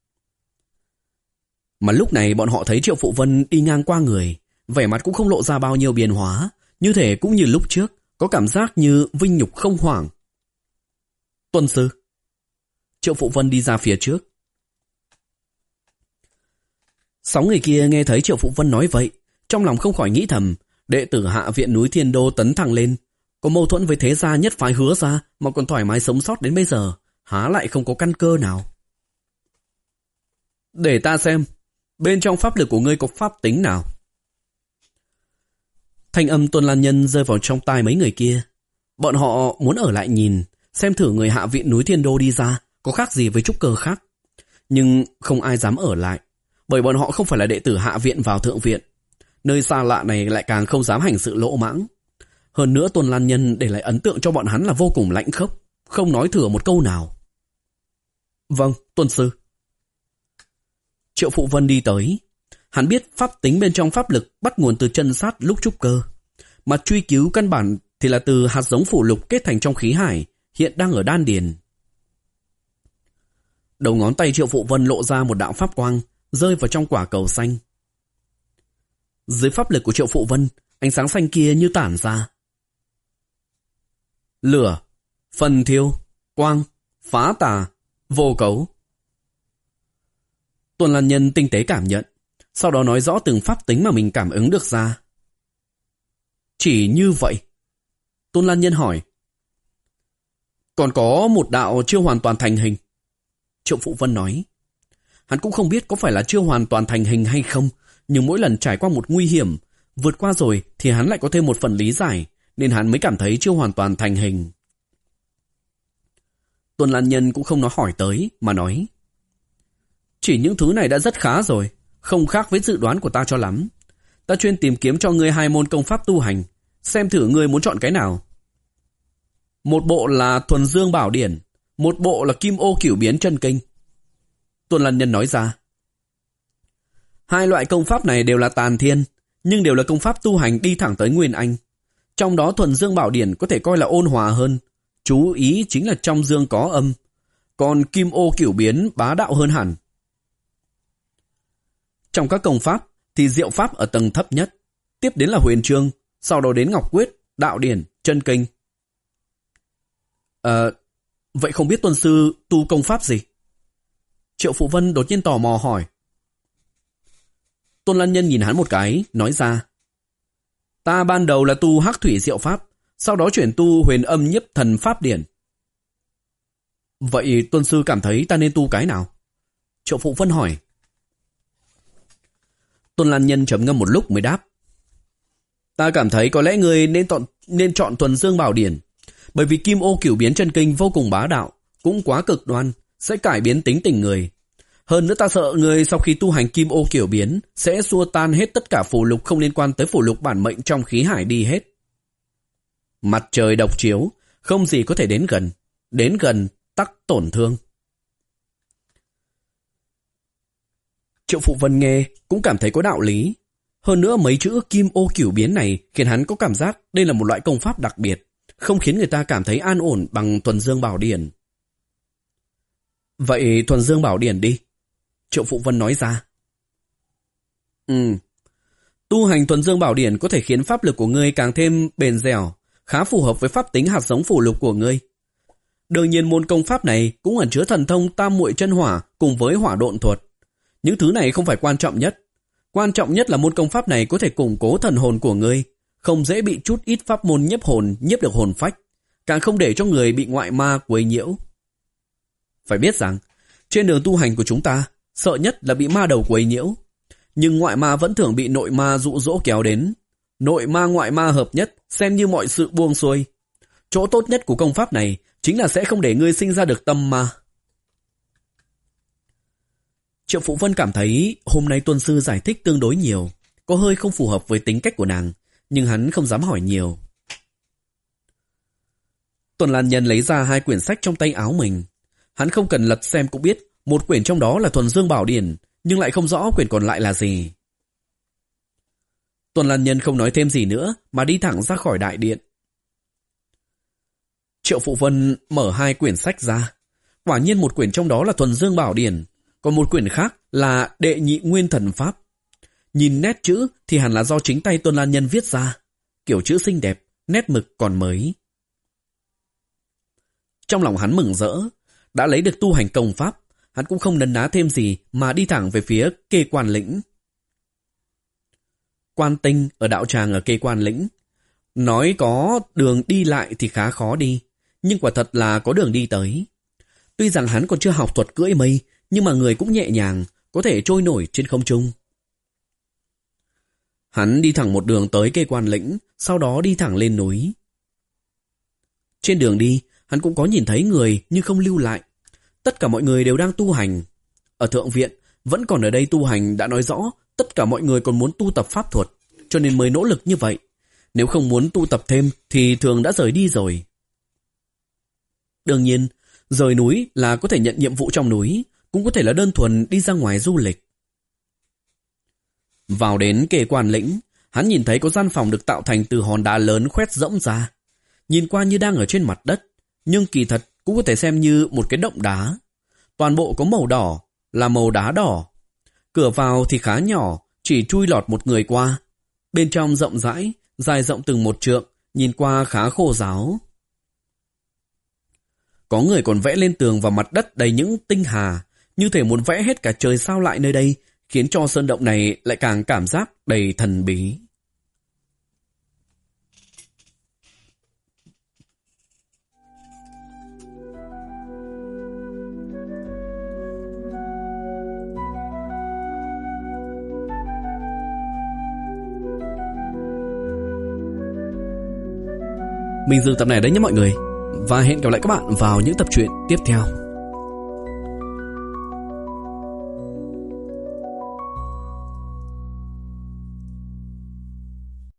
Mà lúc này bọn họ thấy Triệu Phụ Vân đi ngang qua người, vẻ mặt cũng không lộ ra bao nhiêu biến hóa, như thể cũng như lúc trước, có cảm giác như vinh nhục không hoảng. Tuân sư. Triệu Phụ Vân đi ra phía trước. Sáu người kia nghe thấy Triệu Phụ Vân nói vậy, trong lòng không khỏi nghĩ thầm, đệ tử Hạ Viện núi Thiên Đô tấn thẳng lên, có mâu thuẫn với thế gia nhất phái Hứa gia mà còn thoải mái sống sót đến bây giờ, há lại không có căn cơ nào. Để ta xem, bên trong pháp lực của ngươi có pháp tính nào? Thanh âm Tôn Lan Nhân rơi vào trong tai mấy người kia. Bọn họ muốn ở lại nhìn, xem thử người Hạ Viện núi Thiên Đô đi ra có khác gì với trúc cơ khác. Nhưng không ai dám ở lại, bởi bọn họ không phải là đệ tử Hạ Viện vào Thượng Viện. Nơi xa lạ này lại càng không dám hành sự lỗ mãng. Hơn nữa Tôn Lan Nhân để lại ấn tượng cho bọn hắn là vô cùng lãnh khốc, không nói thừa một câu nào. Vâng, Tuân sư. Triệu Phụ Vân đi tới. Hắn biết pháp tính bên trong pháp lực bắt nguồn từ chân sát lúc trúc cơ, mà truy cứu căn bản thì là từ hạt giống phủ lục kết thành trong khí hải, hiện đang ở đan điền. Đầu ngón tay Triệu Phụ Vân lộ ra một đạo pháp quang, rơi vào trong quả cầu xanh. Dưới pháp lực của Triệu Phụ Vân, ánh sáng xanh kia như tản ra. Lửa, phần thiêu, quang, phá tà, vô cấu. Tôn Lan Nhân tinh tế cảm nhận, sau đó nói rõ từng pháp tính mà mình cảm ứng được ra. Chỉ như vậy? Tôn Lan Nhân hỏi. Còn có một đạo chưa hoàn toàn thành hình. Triệu Phụ Vân nói. Hắn cũng không biết có phải là chưa hoàn toàn thành hình hay không, nhưng mỗi lần trải qua một nguy hiểm, vượt qua rồi thì hắn lại có thêm một phần lý giải, nên hắn mới cảm thấy chưa hoàn toàn thành hình. Tôn Lan Nhân cũng không nói hỏi tới, mà nói. Chỉ những thứ này đã rất khá rồi, không khác với dự đoán của ta cho lắm. Ta chuyên tìm kiếm cho ngươi hai môn công pháp tu hành, xem thử ngươi muốn chọn cái nào. Một bộ là Thuần Dương Bảo Điển, một bộ là Kim Ô Cửu Biến Chân Kinh. Tôn Lan Nhân nói ra. Hai loại công pháp này đều là tàn thiên, nhưng đều là công pháp tu hành đi thẳng tới Nguyên Anh. Trong đó Thuần Dương Bảo Điển có thể coi là ôn hòa hơn, chú ý chính là trong dương có âm, còn Kim Ô Cửu Biến bá đạo hơn hẳn. Trong các công pháp thì diệu pháp ở tầng thấp nhất, tiếp đến là huyền chương, sau đó đến ngọc quyết, đạo điển, chân kinh. Ờ, vậy không biết tuân sư tu công pháp gì? Triệu Phụ Vân đột nhiên tò mò hỏi. Tôn Lan Nhân nhìn hắn một cái, nói ra. Ta ban đầu là tu Hắc Thủy Diệu Pháp, sau đó chuyển tu Huyền Âm Nhiếp Thần Pháp Điển. Vậy tuân sư cảm thấy ta nên tu cái nào? Triệu Phụ Vân hỏi. Tôn Lan Nhân trầm ngâm một lúc mới đáp. Ta cảm thấy có lẽ ngươi nên, chọn, nên chọn Thuần Dương Bảo Điển, bởi vì Kim Ô Cửu Biến Chân Kinh vô cùng bá đạo, cũng quá cực đoan, sẽ cải biến tính tình người. Hơn nữa ta sợ người sau khi tu hành kim ô kiểu biến sẽ xua tan hết tất cả phù lục không liên quan tới phù lục bản mệnh trong khí hải đi hết. Mặt trời độc chiếu, không gì có thể đến gần. Đến gần tắc tổn thương. Triệu Phụ Vân nghe cũng cảm thấy có đạo lý. Hơn nữa mấy chữ kim ô cửu biến này khiến hắn có cảm giác đây là một loại công pháp đặc biệt, không khiến người ta cảm thấy an ổn bằng Thuần Dương Bảo Điển. Vậy Thuần Dương Bảo Điển đi. Triệu Phụ Vân nói ra. Ừ. Tu hành Thuần Dương Bảo Điển có thể khiến pháp lực của ngươi càng thêm bền dẻo, khá phù hợp với pháp tính hạt giống phù lục của ngươi. Đương nhiên môn công pháp này cũng ẩn chứa thần thông tam muội chân hỏa cùng với hỏa độn thuật. Những thứ này không phải quan trọng nhất. Quan trọng nhất là môn công pháp này có thể củng cố thần hồn của ngươi, không dễ bị chút ít pháp môn nhiếp hồn nhiếp được hồn phách, càng không để cho người bị ngoại ma quấy nhiễu. Phải biết rằng, trên đường tu hành của chúng ta, sợ nhất là bị ma đầu quấy nhiễu. Nhưng ngoại ma vẫn thường bị nội ma dụ dỗ kéo đến. Nội ma ngoại ma hợp nhất, xem như mọi sự buông xuôi. Chỗ tốt nhất của công pháp này chính là sẽ không để ngươi sinh ra được tâm ma. Triệu Phụ Vân cảm thấy hôm nay tuân sư giải thích tương đối nhiều, có hơi không phù hợp với tính cách của nàng, nhưng hắn không dám hỏi nhiều. Tuần Lan Nhân lấy ra hai quyển sách trong tay áo mình. Hắn không cần lật xem cũng biết một quyển trong đó là Thuần Dương Bảo Điển, nhưng lại không rõ quyển còn lại là gì. Tuần Lan Nhân không nói thêm gì nữa mà đi thẳng ra khỏi đại điện. Triệu Phụ Vân mở hai quyển sách ra. Quả nhiên một quyển trong đó là Thuần Dương Bảo Điển, còn một quyển khác là Đệ Nhị Nguyên Thần Pháp. Nhìn nét chữ thì hẳn là do chính tay Tuần Lan Nhân viết ra. Kiểu chữ xinh đẹp, nét mực còn mới. Trong lòng hắn mừng rỡ, đã lấy được tu hành công pháp, hắn cũng không nấn ná thêm gì mà đi thẳng về phía Kê Quan Lĩnh. Quan Tinh ở đạo tràng ở Kê Quan Lĩnh. Nói có đường đi lại thì khá khó đi, nhưng quả thật là có đường đi tới. Tuy rằng hắn còn chưa học thuật cưỡi mây, nhưng mà người cũng nhẹ nhàng, có thể trôi nổi trên không trung. Hắn đi thẳng một đường tới Kê Quan Lĩnh, sau đó đi thẳng lên núi. Trên đường đi, hắn cũng có nhìn thấy người nhưng không lưu lại. Tất cả mọi người đều đang tu hành. Ở Thượng Viện, vẫn còn ở đây tu hành đã nói rõ tất cả mọi người còn muốn tu tập pháp thuật, cho nên mới nỗ lực như vậy. Nếu không muốn tu tập thêm thì thường đã rời đi rồi. Đương nhiên, rời núi là có thể nhận nhiệm vụ trong núi, cũng có thể là đơn thuần đi ra ngoài du lịch. Vào đến Kê Quan Lĩnh, hắn nhìn thấy có gian phòng được tạo thành từ hòn đá lớn khoét rỗng ra. Nhìn qua như đang ở trên mặt đất, nhưng kỳ thật cũng có thể xem như một cái động đá. Toàn bộ có màu đỏ, là màu đá đỏ. Cửa vào thì khá nhỏ, chỉ chui lọt một người qua. Bên trong rộng rãi, dài rộng từng một trượng, nhìn qua khá khô ráo. Có người còn vẽ lên tường và mặt đất đầy những tinh hà, như thể muốn vẽ hết cả trời sao lại nơi đây, khiến cho sơn động này lại càng cảm giác đầy thần bí. Mình dừng tập này đấy nhé mọi người, và hẹn gặp lại các bạn vào những tập truyện tiếp theo.